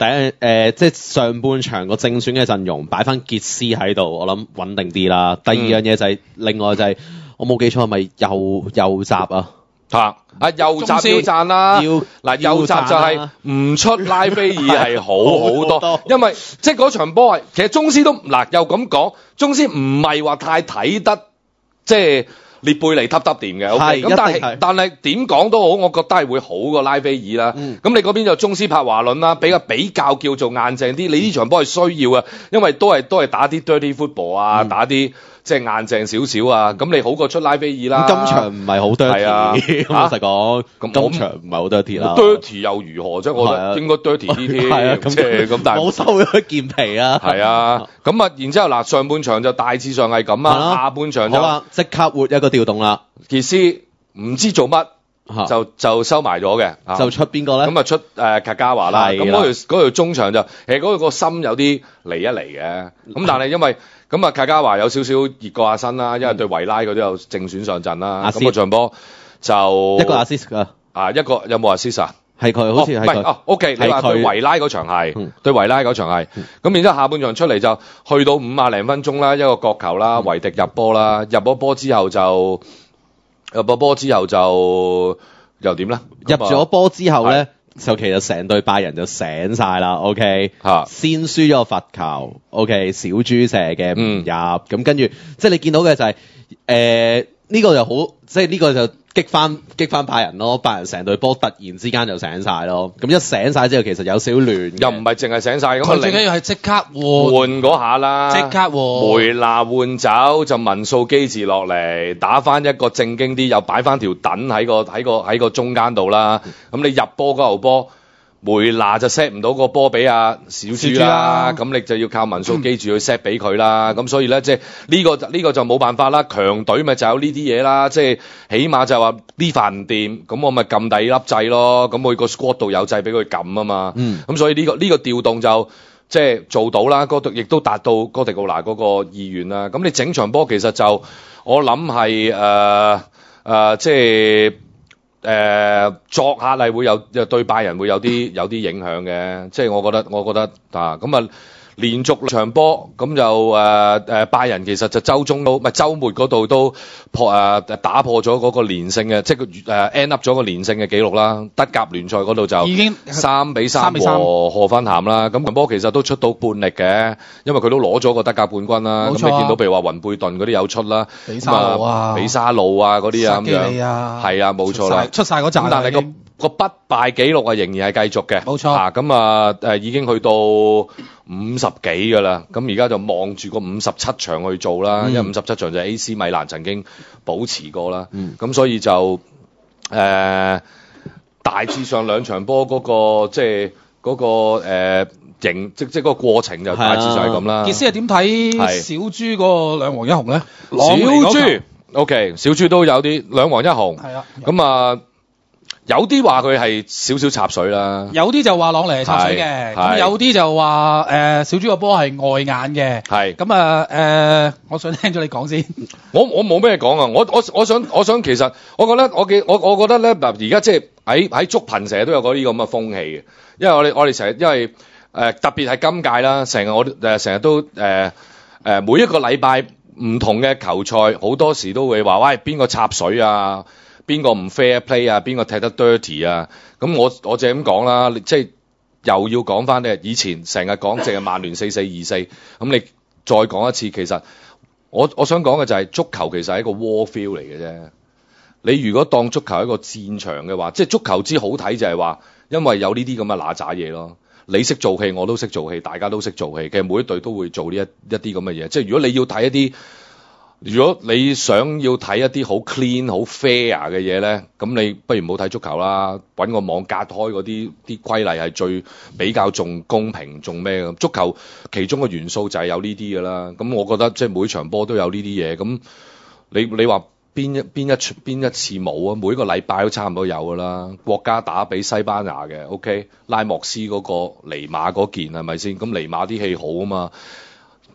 第一誒、呃，即係上半場個正選嘅陣容擺翻傑斯喺度，我諗穩定啲啦。第二樣嘢就係、是嗯、另外就係、是、我冇記錯係咪右右閘啊？ 嚇！啊右閘要讚啦，嗱右閘就係唔出拉菲爾係好好多，因為即係嗰場波係其實宗師都嗱又咁講，宗師唔係話太睇得即係列貝尼揼揼掂嘅，咁但係但係點講都好，我覺得係會好過拉菲爾啦。咁、嗯、你嗰邊就宗師柏華倫啦，比較比較叫做硬淨啲。你呢場波係需要嘅，因為都係都係打啲 dirty football 啊，嗯、打啲。即係硬淨少少啊，咁你好過出拉菲爾啦。 今場唔係好 dirty 啊，老實講，今場唔係好 dirty 啦。 dirty 又如何啫？我覺得應該 dirty 啲添，即係咁。但係冇收咗件皮啊。 係啊，咁啊，然之後嗱，上半場就大致上係咁啊，下半場就即刻活一個調動啦。 傑斯唔知做乜。就就收埋咗嘅， 就出邊個咧？ 咁啊出誒卡加華啦，咁嗰條嗰條中場就其實嗰個心有啲離一離嘅，咁但係因為咁啊卡加華有少少熱過阿新啦，因為對維拉佢都有正選上陣啦，咁個場波就一個 assist 啊， 啊一個有冇 assist 啊？ 係佢好似係佢， 哦 OK，你話對維拉嗰場係，對維拉嗰場係，咁然之後下半場出嚟就去到五啊零分鐘啦，一個角球啦，維迪入波啦，入咗波之後就。入咗波之後就又點咧？ 入咗波之後咧，就其實成隊拜仁就醒晒啦。OK， 嚇， 先輸咗個罰球。OK，小豬射嘅唔入，咁、嗯、跟住即係你見到嘅就係誒呢個就好，即係呢個就激翻激翻拜仁咯。拜仁成隊波突然之間就醒晒咯。咁一醒晒之後，其實有少少亂， 又唔係淨係醒晒咁。 佢最緊要係即刻換換嗰下啦， 即刻換梅拿換走就文素基治落嚟，打翻一個正經啲，又擺翻條躉喺個喺個喺個中間度啦。咁你入波嗰球波。梅拿就 set 唔到個波俾阿小豬啦，咁你就要靠文素基住去 set 俾佢啦。咁、嗯、所以咧，即係呢個呢、呢個就冇辦法啦。強隊咪就有呢啲嘢啦，即係起碼就話呢份唔掂，咁我咪撳第二粒掣咯。咁我個 squad 度有掣俾佢撳啊嘛。咁、嗯、所以呢、呢個呢、呢個調動就即係做到啦。哥亦都達到哥迪奧拿嗰個意願啦。咁你整場波其實就我諗係誒誒即係。誒、呃、作客係會有對拜仁會有啲有啲影響嘅，即係我覺得我覺得啊咁啊連續兩場波咁就誒誒拜仁其實就週中都唔係週末嗰度都破誒、呃、打破咗嗰個連勝嘅，即係誒、呃、end up 咗個連勝嘅記錄啦。德甲聯賽嗰度就已經三比三和賀芬咸啦。咁場波其實都出到半力嘅，因為佢都攞咗個德甲冠軍啦。咁、啊、你見到譬如話雲貝頓嗰啲有出啦， 比沙路啊、 比沙路啊嗰啲啊咁樣，係啊冇錯啦， 出晒嗰陣。 但係個個不敗紀錄啊仍然係繼續嘅， 冇錯啊咁啊誒已經去到五十幾噶啦，咁而家就望住個五十七場去做啦，嗯、因為五十七場就 A C 米蘭曾經保持過啦，咁、嗯、所以就誒、呃、大致上兩場波嗰、那個即係嗰個誒形即即嗰個過程就大致上係咁啦。 傑斯係點睇小豬嗰個兩黃一紅咧？ 小豬 OK， 小豬都有啲兩黃一紅，係啊，咁啊。有啲話佢係少少插水啦， 有啲就話朗尼係插水嘅，咁有啲就話誒、呃、小豬個波係外眼嘅，係咁啊誒，我想聽咗你講先。 我我冇咩講啊，我我我想我想其實我覺得我嘅我我覺得咧嗱，而家即係喺喺足頻成日都有嗰啲咁嘅風氣嘅，因為我哋我哋成日因為誒、呃、特別係今屆啦，成日我誒成日都誒誒、呃、每一個禮拜唔同嘅球賽，好多時都會話喂邊個插水啊？邊個唔 fair play 啊？邊個踢得 dirty 啊？咁我我就咁講啦，即係又要講翻咧。以前成日講淨係曼聯四四二四，咁你再講一次，其實我我想講嘅就係足球其實係一個 war field 嚟嘅啫。你如果當足球係一個戰場嘅話，即係足球之好睇就係話，因為有呢啲咁嘅嗱喳嘢咯。你識做戲，我都識做戲，大家都識做戲。其實每一隊都會做呢一一啲咁嘅嘢。即係如果你要睇一啲。如果你想要睇一啲好 clean 好 fair 嘅嘢咧，咁你不如唔好睇足球啦，揾個網隔開嗰啲啲規例係最比較重公平重咩嘅。足球其中嘅元素就係有呢啲㗎啦。咁我覺得即係每場波都有呢啲嘢。咁你你話邊一邊一邊一次冇啊？每個禮拜都差唔多有㗎啦。國家打俾西班牙嘅 OK，拉莫斯嗰個尼馬嗰件係咪先？咁尼馬啲戲好啊嘛。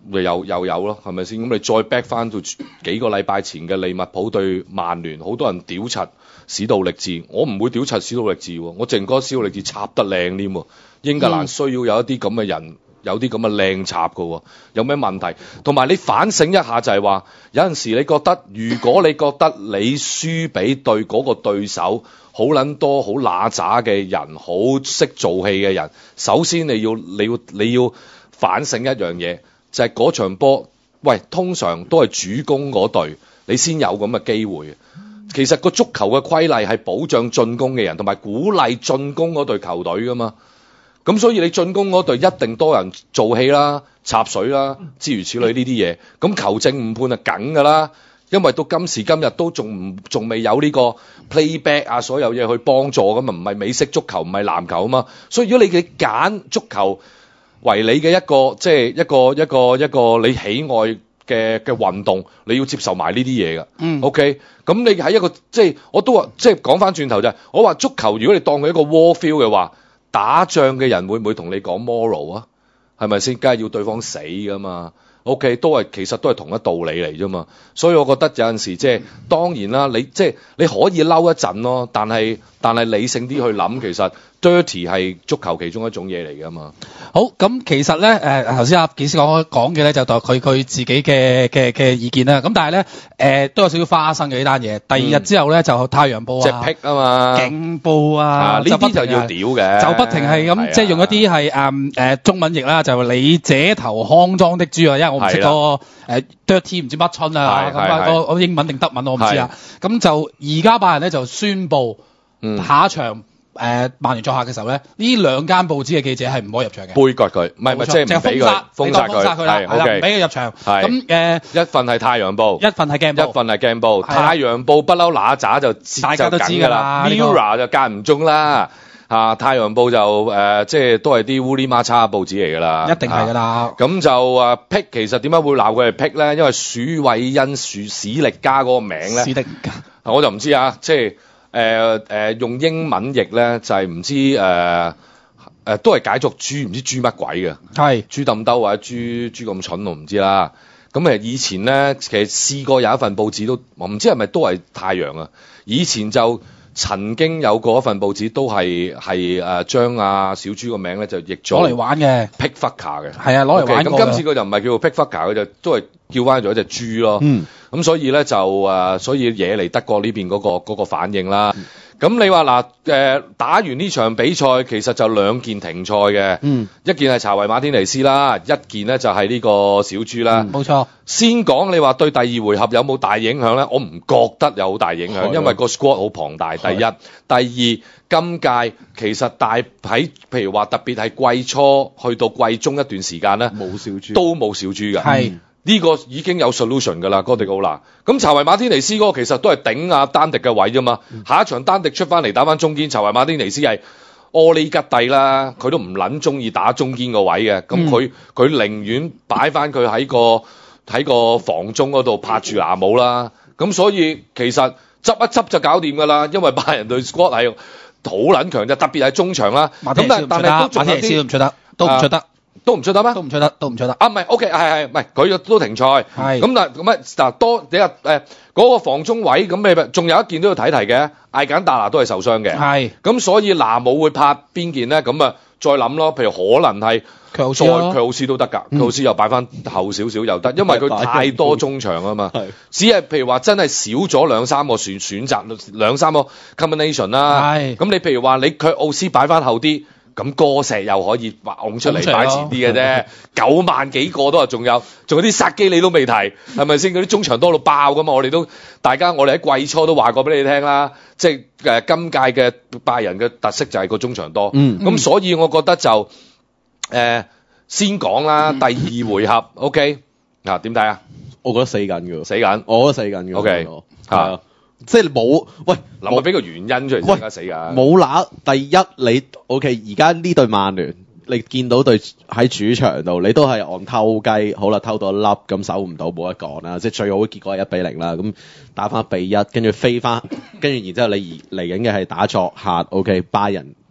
咪又又有咯，係咪先？咁你再 back 翻到幾個禮拜前嘅利物浦對曼聯，好多人屌柒史杜力治，我唔會屌柒史杜力治喎，我淨覺得史杜力治插得靚添喎。英格蘭需要有一啲咁嘅人，有啲咁嘅靚插㗎喎，有咩問題？同埋你反省一下就係話，有陣時你覺得，如果你覺得你輸俾對嗰個對手好撚多好揦渣嘅人，好識做戲嘅人，首先你要你要你要反省一樣嘢。就係嗰場波，喂，通常都係主攻嗰隊，你先有咁嘅機會。其實個足球嘅規例係保障進攻嘅人，同埋鼓勵進攻嗰隊球隊噶嘛。咁所以你進攻嗰隊一定多人做戲啦、插水啦，諸如此類呢啲嘢。咁球證誤判係梗㗎啦，因為到今時今日都仲唔仲未有呢個 playback 啊，所有嘢去幫助咁啊，唔係美式足球，唔係籃球啊嘛。所以如果你嘅揀足球為你嘅一個即係一個一個一個你喜愛嘅嘅運動，你要接受埋呢啲嘢㗎。嗯。OK，咁你喺一個即係我都話，即係講翻轉頭就係，我話足球如果你當佢一個 war field 嘅話，打仗嘅人會唔會同你講 moral 啊？係咪先？梗係要對方死㗎嘛。OK， 都係其實都係同一道理嚟啫嘛。所以我覺得有陣時即係當然啦，你即係你可以嬲一陣咯，但係但係理性啲去諗，其實 dirty 係足球其中一種嘢嚟㗎嘛。 好，咁其實咧，誒頭先阿傑斯講講嘅咧，就代佢佢自己嘅嘅嘅意見啦。咁但係咧，誒、呃、都有少少花生嘅呢單嘢。第二日之後咧，就《太陽報》啊， 即係辟啊嘛， 警報啊， 呢啲就要屌嘅， 就不停係咁，即係用一啲係誒誒中文譯啦，就你這頭骯髒的豬啊，因為我唔識嗰個誒 dirty 唔知乜春啊，咁啊個個英文定德文我唔知啊。咁就而家拜仁咧就宣布下一場。誒曼聯作客嘅時候咧，呢兩間報紙嘅記者係唔可以入場嘅， 杯葛佢，唔係唔係即係唔俾佢封殺佢，係係啦，唔俾佢入場。咁誒，一份係太陽報， 一份係鏡報， 一份係鏡報。太陽報不嬲揦渣就大家都知㗎啦 ，Mirror 就間唔中啦。啊，太陽報就誒，即係都係啲烏哩馬叉嘅報紙嚟㗎啦， 一定係㗎啦。 咁就啊辟，其實點解會鬧佢係辟咧？因為鼠偉恩鼠史力加嗰個名咧，史力加，我就唔知啊，即係。誒、呃、誒、呃、用英文譯咧就係、是、唔知誒誒、呃呃、都係解作豬唔知豬乜鬼嘅，係豬揼兜或者豬豬咁蠢我唔知啦。咁誒以前咧其實試過有一份報紙都我唔知係咪都係太陽啊。以前就曾經有過一份報紙都係係誒將阿小豬個名咧就譯咗攞嚟玩嘅 Pick Fucker 嘅， 係啊攞嚟玩過。 咁今次佢就唔係叫做 Pick Fucker，佢就都係叫翻咗一隻豬咯。嗯。咁所以咧就誒、呃，所以惹嚟德國呢邊嗰、那個嗰、那個反應啦。咁、嗯、你話嗱誒，打完呢場比賽，其實就兩件停賽嘅。嗯。一件係查維馬天尼斯啦，一件咧就係、是、呢個小豬啦。冇、嗯、錯。先講你話對第二回合有冇大影響咧？我唔覺得有好大影響，因為個 squad 好龐大。第一，第二，今屆其實大喺譬如話特別係季初去到季中一段時間咧，冇小豬，都冇小豬嘅。係。呢、這個已經有 solution 㗎啦，哥迪奧拿。咁查維馬天尼斯嗰個其實都係頂阿丹迪嘅位啫嘛。嗯、下一場丹迪出翻嚟打翻中堅，查維馬天尼斯係柯利吉蒂啦，佢都唔撚中意打中堅個位嘅。咁佢佢寧願擺翻佢喺個喺個防中嗰度拍住牙帽啦。咁所以其實執一執就搞掂㗎啦，因為拜仁隊 squad 係好撚強嘅，特別係中場啦。咁但但係都仲有啲都唔出得，都唔出得。都唔出得咩？都唔出得，都唔出得。啊，唔係 ，OK，係係，唔係佢都停賽。係。咁但咁啊嗱，多你話誒嗰個防中位咁，你仲有一件都要睇題嘅，艾簡達拿都係受傷嘅。係。咁所以拿姆會拍邊件咧？咁啊再諗咯，譬如可能係再佢奧斯都得㗎，佢奧斯又擺翻後少少又得，因為佢太多中場啊嘛。係。只係譬如話真係少咗兩三個選選擇，兩三個 combination 啦。係。咁你譬如話你佢奧斯擺翻後啲。咁哥石又可以拱出嚟擺前啲嘅啫，九萬幾個都係仲有，仲有啲殺機你都未提，係咪先？嗰啲中場多到爆噶嘛，我哋都大家我哋喺季初都話過俾你聽啦，即係誒今屆嘅拜仁嘅特色就係個中場多，咁、嗯嗯、所以我覺得就誒、呃、先講啦，第二回合 OK 嗱點睇啊？我覺得死緊㗎，死緊，我覺得死緊㗎 OK 嚇。即係冇喂，諗我俾個原因出嚟先得死㗎。冇嗱，第一你 OK，而家呢隊曼聯，你見到隊喺主場度，你都係按偷雞，好啦，偷到一粒咁守唔到，冇得講啦。即係最好嘅結果係一比零啦。咁打翻比一，跟住飛翻，跟住然之後你嚟緊嘅係打作客 OK，拜仁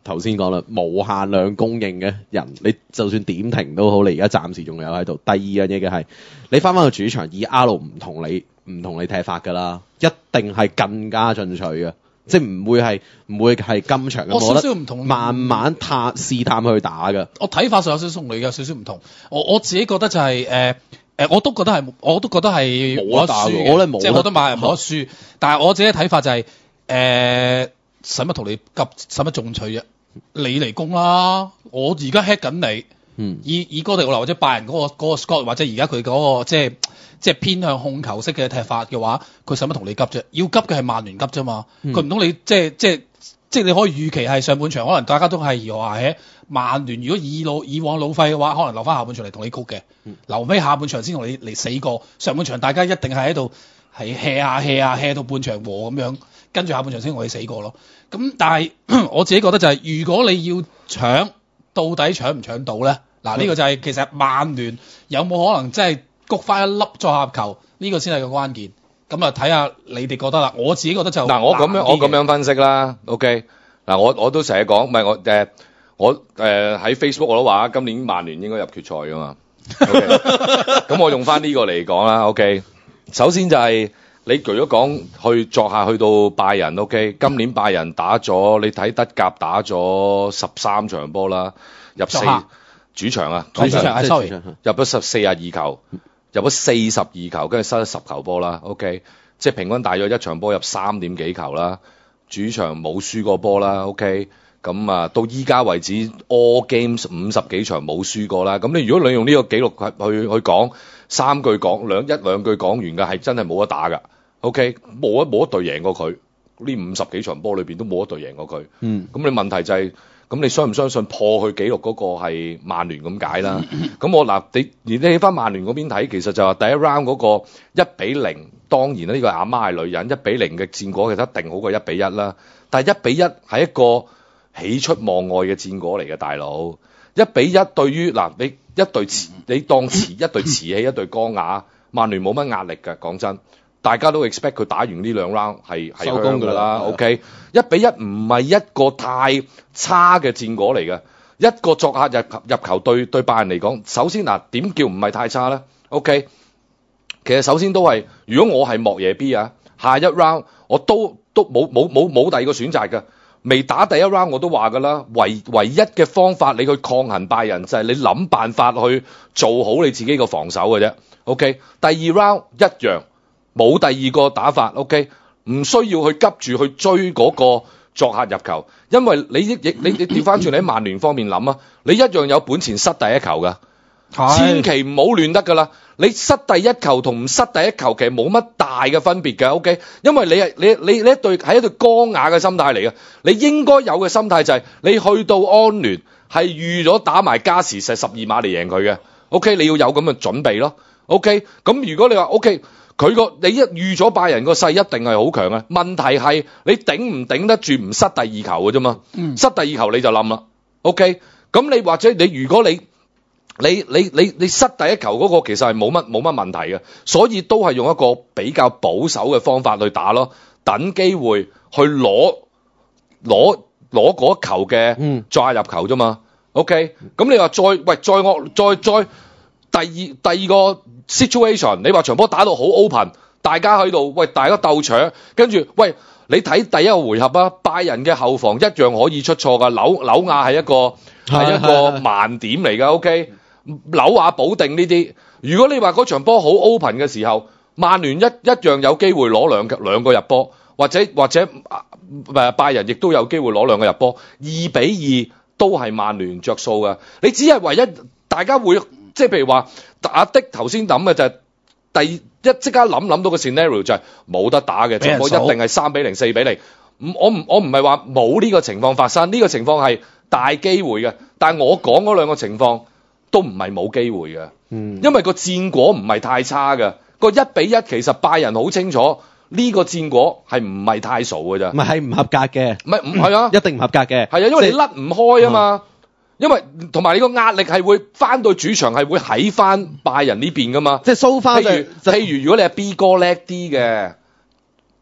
頭先講啦，無限量供應嘅人，你就算點停都好，你而家暫時仲有喺度。第二樣嘢嘅係，你翻返個主場，以 R 唔同你唔同你踢法㗎啦，一定係更加進取嘅，即係唔會係唔會係今場嘅。 我少少唔同， 慢慢探試探去打㗎。 我睇法上有少少同你有少少唔同。我我自己覺得就係誒誒，我都覺得係我都覺得係冇得打嘅，我咧冇，即係我覺得買人冇得輸。但係我自己睇法就係、是、誒，使乜同你急，使乜進取啫？你嚟攻啦！我而家 hit 緊你，嗯、以以哥迪奧拿或者拜仁嗰、那個嗰、那個 Scott 或者而家佢嗰個即係即係偏向控球式嘅踢法嘅話，佢使乜同你急啫？要急嘅係曼聯急啫嘛！佢唔通你即係即係即係你可以預期係上半場可能大家都係話喺曼聯，如果以老以往老費嘅話，可能留翻下半場嚟同你谷嘅，嗯、留尾下半場先同你嚟死過。上半場大家一定係喺度係 hea 下 hea 下 hea 到半場和咁樣，跟住下半場先同你死過咯。咁但係我自己覺得就係、是，如果你要搶，到底搶唔搶到咧？嗱，呢、這個就係、是、其實曼聯有冇可能真係谷翻一粒再合球？呢、這個先係個關鍵。咁啊，睇下你哋覺得啦。我自己覺得就嗱， 我咁樣我咁樣分析啦。OK，嗱，我我都成日講，唔係我誒、呃，我誒喺、呃、Facebook 我都話，今年曼聯應該入決賽噶嘛。OK，咁我用翻呢個嚟講啦。OK，首先就係、是。你如果講去作客去到拜仁 ，OK， 今年拜仁打咗，你睇德甲打咗十三場波啦，入四主場啊， 主場啊 ，sorry， 入咗十四十二球，入咗四十二球，跟住失咗十球波啦 ，OK， 即係平均大約一場波入三點幾球啦，主場冇輸過波啦 ，OK， 咁啊到依家為止 all games 五十幾場冇輸過啦，咁你如果你用呢個紀錄去去去講三句講兩一兩句講完嘅係真係冇得打㗎。O.K. 冇一冇一隊贏過佢，呢五十幾場波裏邊都冇一隊贏過佢。嗯，咁你問題就係、是，咁你相唔相信破佢紀錄嗰個係曼聯咁解啦？咁我嗱你你睇翻曼聯嗰邊睇，其實就話第一 round 嗰個一比零，當然啦，呢個阿媽係女人，一比零嘅戰果其實一定好過一比一啦。但係一比一係一個喜出望外嘅戰果嚟嘅，大佬。一比一對於嗱你一隊瓷，你當瓷一隊瓷器一隊鋼牙，曼聯冇乜壓力㗎，講真。大家都 expect 佢打完呢兩 round 係係收工㗎啦 ，OK， 一比一唔係一個太差嘅戰果嚟嘅，一個作客入入球對對拜仁嚟講，首先嗱點叫唔係太差咧 ？OK， 其實首先都係，如果我係莫耶 B 啊，下一 round 我都都冇冇冇冇第二個選擇㗎，未打第一 round 我都話㗎啦，唯唯一嘅方法你去抗衡拜仁就係、是、你諗辦法去做好你自己個防守嘅啫 ，OK， 第二 round 一樣。冇第二個打法 ，OK， 唔需要去急住去追嗰個作客入球，因為你亦你你調翻轉你喺曼聯方面諗啊，你一樣有本錢失第一球噶，千祈唔好亂得噶啦，你失第一球同唔失第一球其實冇乜大嘅分別嘅 ，OK， 因為你係你你你一隊係一隊剛雅嘅心態嚟嘅，你應該有嘅心態就係、是、你去到安聯係預咗打埋加時射十二碼嚟贏佢嘅 ，OK， 你要有咁嘅準備咯 ，OK， 咁如果你話 OK。佢個你一預咗拜仁個勢一定係好強嘅，問題係你頂唔頂得住唔失第二球嘅啫嘛，嗯、失第二球你就冧啦 ，OK， 咁你或者你如果你你你你你失第一球嗰個其實係冇乜冇乜問題嘅，所以都係用一個比較保守嘅方法去打咯，等機會去攞攞攞嗰球嘅再入球啫嘛 ，OK， 咁你話再喂再惡再再。再第二第二個 situation， 你話場波打到好 open， 大家喺度喂，大家鬥搶，跟住喂，你睇第一個回合啊，拜仁嘅後防一樣可以出錯噶，紐紐亞係一個係一個盲點嚟噶 ，OK， 紐亞保定呢啲，如果你話嗰場波好 open 嘅時候，曼聯一一樣有機會攞兩兩個入波，或者或者誒拜仁亦都有機會攞兩個入波，二比二都係曼聯着數噶，你只係唯一大家會。即係譬如話，阿的頭先諗嘅就係第一即刻諗諗到個 scenario 就係冇得打嘅，結果一定係三比零、四比零。我唔我唔係話冇呢個情況發生，呢、這個情況係大機會嘅。但係我講嗰兩個情況都唔係冇機會嘅，嗯、因為個戰果唔係太差嘅。個一比一其實拜仁好清楚呢、這個戰果係唔係太傻嘅咋？ 唔係係唔合格嘅， 唔係唔係啊， 一定唔合格嘅。 係啊，因為你甩唔開啊嘛。嗯因為同埋你個壓力係會翻到主場係會喺翻拜仁呢邊噶嘛， 即係 so far 譬如譬如如果你係 B 哥叻啲嘅，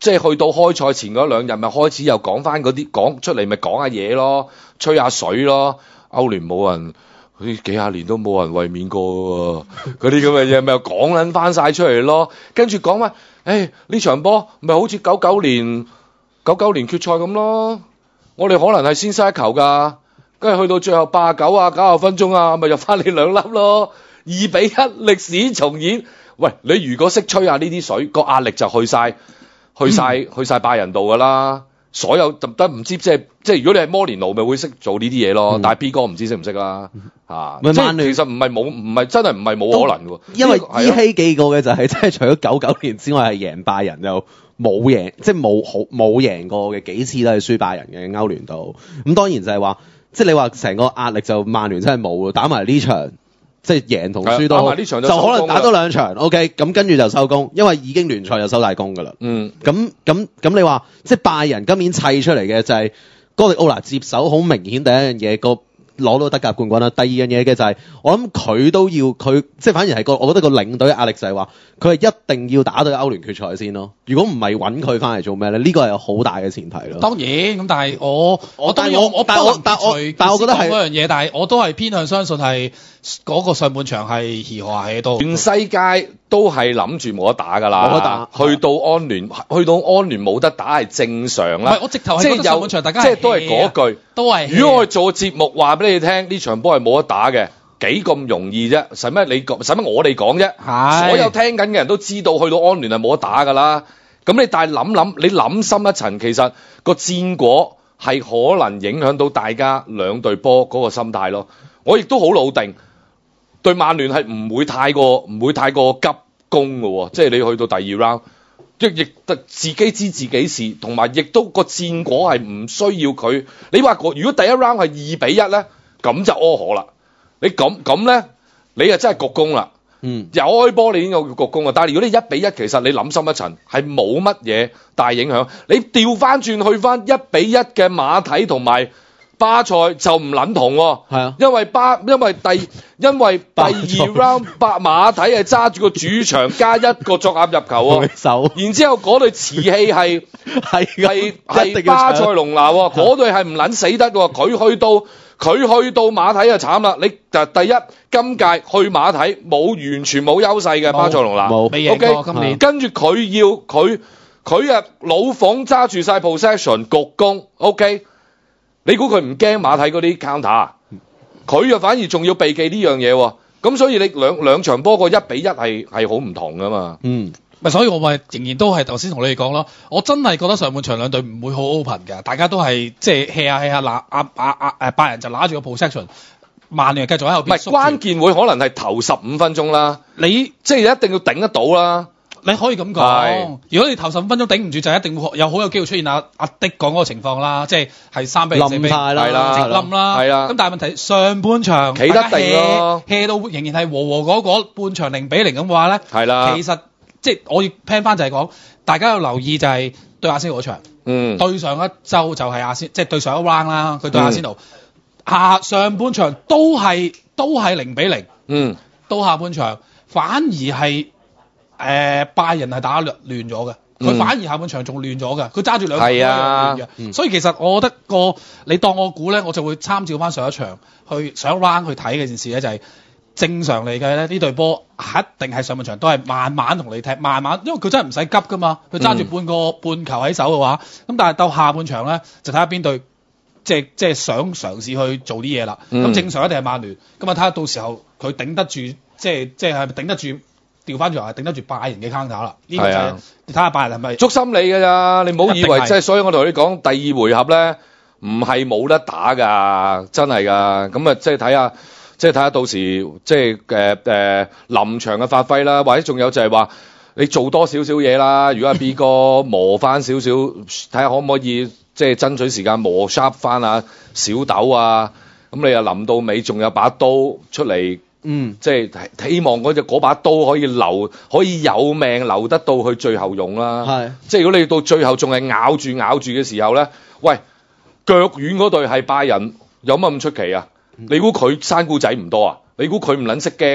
即係去到開賽前嗰兩日，咪開始又講翻嗰啲講出嚟，咪講下嘢咯，吹下水咯。歐聯冇人，好似幾廿年都冇人衛冕過喎，嗰啲咁嘅嘢咪又講撚翻晒出嚟咯。跟住講翻，誒呢場波咪好似九九年九九年決賽咁咯。我哋可能係先失一球㗎，跟住去到最後八十九啊九十分鐘啊，咪入翻你兩粒咯，二比一歷史重演。喂，你如果識吹下呢啲水，個壓力就去晒。去晒、嗯、去晒拜仁度噶啦，所有特得唔知即係即係如果你係摩連奴咪會識做呢啲嘢咯，嗯、但係 B 哥唔知識唔識啦嚇。即係其實唔係冇唔係真係唔係冇可能喎。 因為依稀記過嘅就係、是、即係除咗九九年之外係贏拜仁又冇贏，即係冇好冇贏過嘅幾次都係輸拜仁嘅歐聯度。咁當然就係話，即係你話成個壓力就曼聯真係冇打埋呢場。即係贏同輸都好，就可能打多兩場 ，OK，咁跟住就收工，因為已經聯賽就收大工㗎啦。嗯，咁咁咁你話，即係拜仁今年砌出嚟嘅就係哥迪奧拿接手，好明顯第一樣嘢個攞到德甲冠軍啦。第二樣嘢嘅就係、是、我諗佢都要佢，即係反而係個我覺得個領隊壓力就係話，佢係一定要打到歐聯決賽先咯。如果唔係揾佢翻嚟做咩咧？呢、這個係有好大嘅前提咯。 當然，咁但係我我但係我我但係我但係我但係我覺得係嗰樣嘢，但係我都係偏向相信係嗰個上半場係如何喺度。 全世界都係諗住冇得打㗎啦， 冇得打。 去到安聯，去到安聯冇得打係正常啦。 唔係，我直頭係覺得上半場大家即係都係嗰句， 都係。 如果我做節目話俾你聽，呢場波係冇得打嘅。幾咁容易啫？使乜你講？使乜我哋講啫？所有聽緊嘅人都知道，去到安聯係冇得打㗎啦。咁你但係諗諗，你諗深一層，其實個戰果係可能影響到大家兩隊波嗰個心態咯。我亦都好老定，對曼聯係唔會太過唔會太過急攻㗎喎。即係你去到第二 round，即係亦得自己知自己事，同埋亦都個戰果係唔需要佢。你話如果第一 round 係二比一咧，咁就柯可啦。你咁咁咧，你啊真係焗攻啦。嗯，由開波你已經有焗攻啊。但係如果你一比一，其實你諗深一層係冇乜嘢大影響。你調翻轉去翻一比一嘅馬體同埋巴塞就唔撚同喎。係啊，因為巴因為第因為第二 round 巴馬體係揸住個主場加一個作客入球喎。然之後嗰隊瓷器係係係係巴塞隆拿喎，嗰隊係唔撚死得喎。佢去到。佢去到馬體就慘啦！你就第一今屆去馬體冇完全冇優勢嘅巴塞隆拿，冇未贏過今年。跟住佢要佢佢啊老馮揸住晒 possession 局攻 ，OK？ 你估佢唔驚馬體嗰啲 counter 啊？佢又反而仲要避忌呢樣嘢喎。咁所以你兩兩場波個一比一係係好唔同噶嘛？嗯。 咪所以我咪仍然都係頭先同你哋講咯，我真係覺得上半場兩隊唔會好 open 嘅，大家都係即係 hea 下 hea 下，拿阿阿阿誒拜仁就拿住個 possession，曼聯繼續喺後邊。唔係關鍵會可能係頭十五分鐘啦，你即係一定要頂得到啦。 你可以咁講，如果你頭十五分鐘頂唔住，就一定會有好有機會出現阿阿迪講嗰個情況啦，即係係三比零四比零冧曬啦， 直冧啦，係啦。咁但係問題上半場企得定咯 hea 到仍然係和和嗰嗰半場零比零咁嘅話咧，係啦，其實。即係我要 plan 翻就係講，大家要留意就係對阿仙奴嗰場，嗯，對上一周就係阿仙，即係對上一 round 啦，佢對阿仙奴，下上半場都係都係零比零，嗯，到下半場反而係誒、呃、拜仁係打亂咗嘅，佢、嗯、反而下半場仲亂咗嘅，佢揸住兩場都係亂嘅，嗯、所以其實我覺得個你當我估咧，我就會參照翻上一場去上一 round 去睇嘅件事咧，就係、是。正常嚟計咧，呢隊波一定係上半場都係慢慢同你踢，慢慢，因為佢真係唔使急噶嘛，佢揸住半個、嗯、半球喺手嘅話，咁但係到下半場咧，就睇下邊隊即係即係想嘗試去做啲嘢啦。咁、嗯、正常一定係曼聯，咁啊睇下到時候佢頂得住，即係即係係咪頂得住調翻轉係頂得住拜仁嘅 counter 啦。呢、這個就係、是、你睇下拜仁係咪捉心理㗎咋？你唔好以為即係，所以我同你講第二回合咧，唔係冇得打㗎，真係㗎。咁啊，即係睇下。即係睇下到時，即係誒誒臨場嘅發揮啦，或者仲有就係話你做多少少嘢啦。如果阿 B 哥磨翻少少，睇下可唔可以即係爭取時間磨 sharp 翻啊小豆啊。咁你又臨到尾仲有把刀出嚟，嗯，即係希望嗰隻嗰把刀可以留，可以有命留得到去最後用啦。係，即係如果你到最後仲係咬住咬住嘅時候咧，喂，腳軟嗰隊係拜仁，有乜咁出奇啊？你估佢生姑仔唔多啊？你估佢唔撚識驚啊？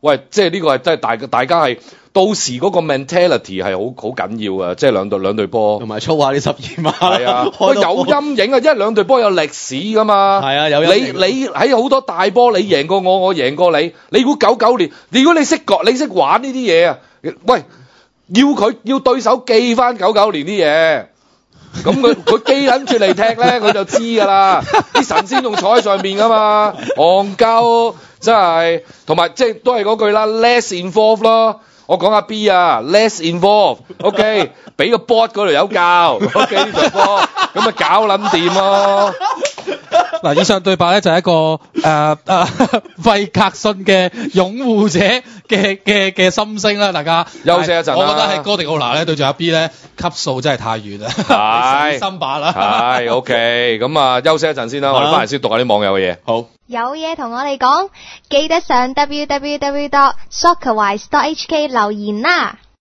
喂，即係呢個係真係大大家係到時嗰個 mentality 係好好緊要啊！即係兩隊兩隊波， 同埋操下啲十二碼。係啊，喂有陰影啊，因為兩隊波有歷史噶嘛。 係啊，有陰影。 你你喺好多大波，你贏過我，我贏過你。你估九九年？如果你識覺，你識玩呢啲嘢啊？喂，要佢要對手記翻九九年啲嘢。咁佢佢機撚住嚟踢咧，佢就知㗎啦。啲神仙仲坐喺上面㗎嘛，戇鳩真係。同埋即係都係嗰句啦 ，less involved 咯。我講下 B 啊 ，less involved，OK， 俾個 board 嗰條友教 ，OK 呢場波，咁咪搞撚掂咯。 嗱，以上對白咧就係一個誒誒費格遜嘅擁護者嘅嘅嘅心聲啦，大家休息一陣啦。 我覺得係哥迪奧拿咧對住阿 B 咧級數真係太遠啦， 係心把啦。 係 OK，咁啊休息一陣先啦，我哋翻嚟先讀下啲網友嘅嘢。好。 有嘢同我哋講，記得上 double-u double-u double-u dot soccerwise dot h k 留言啦。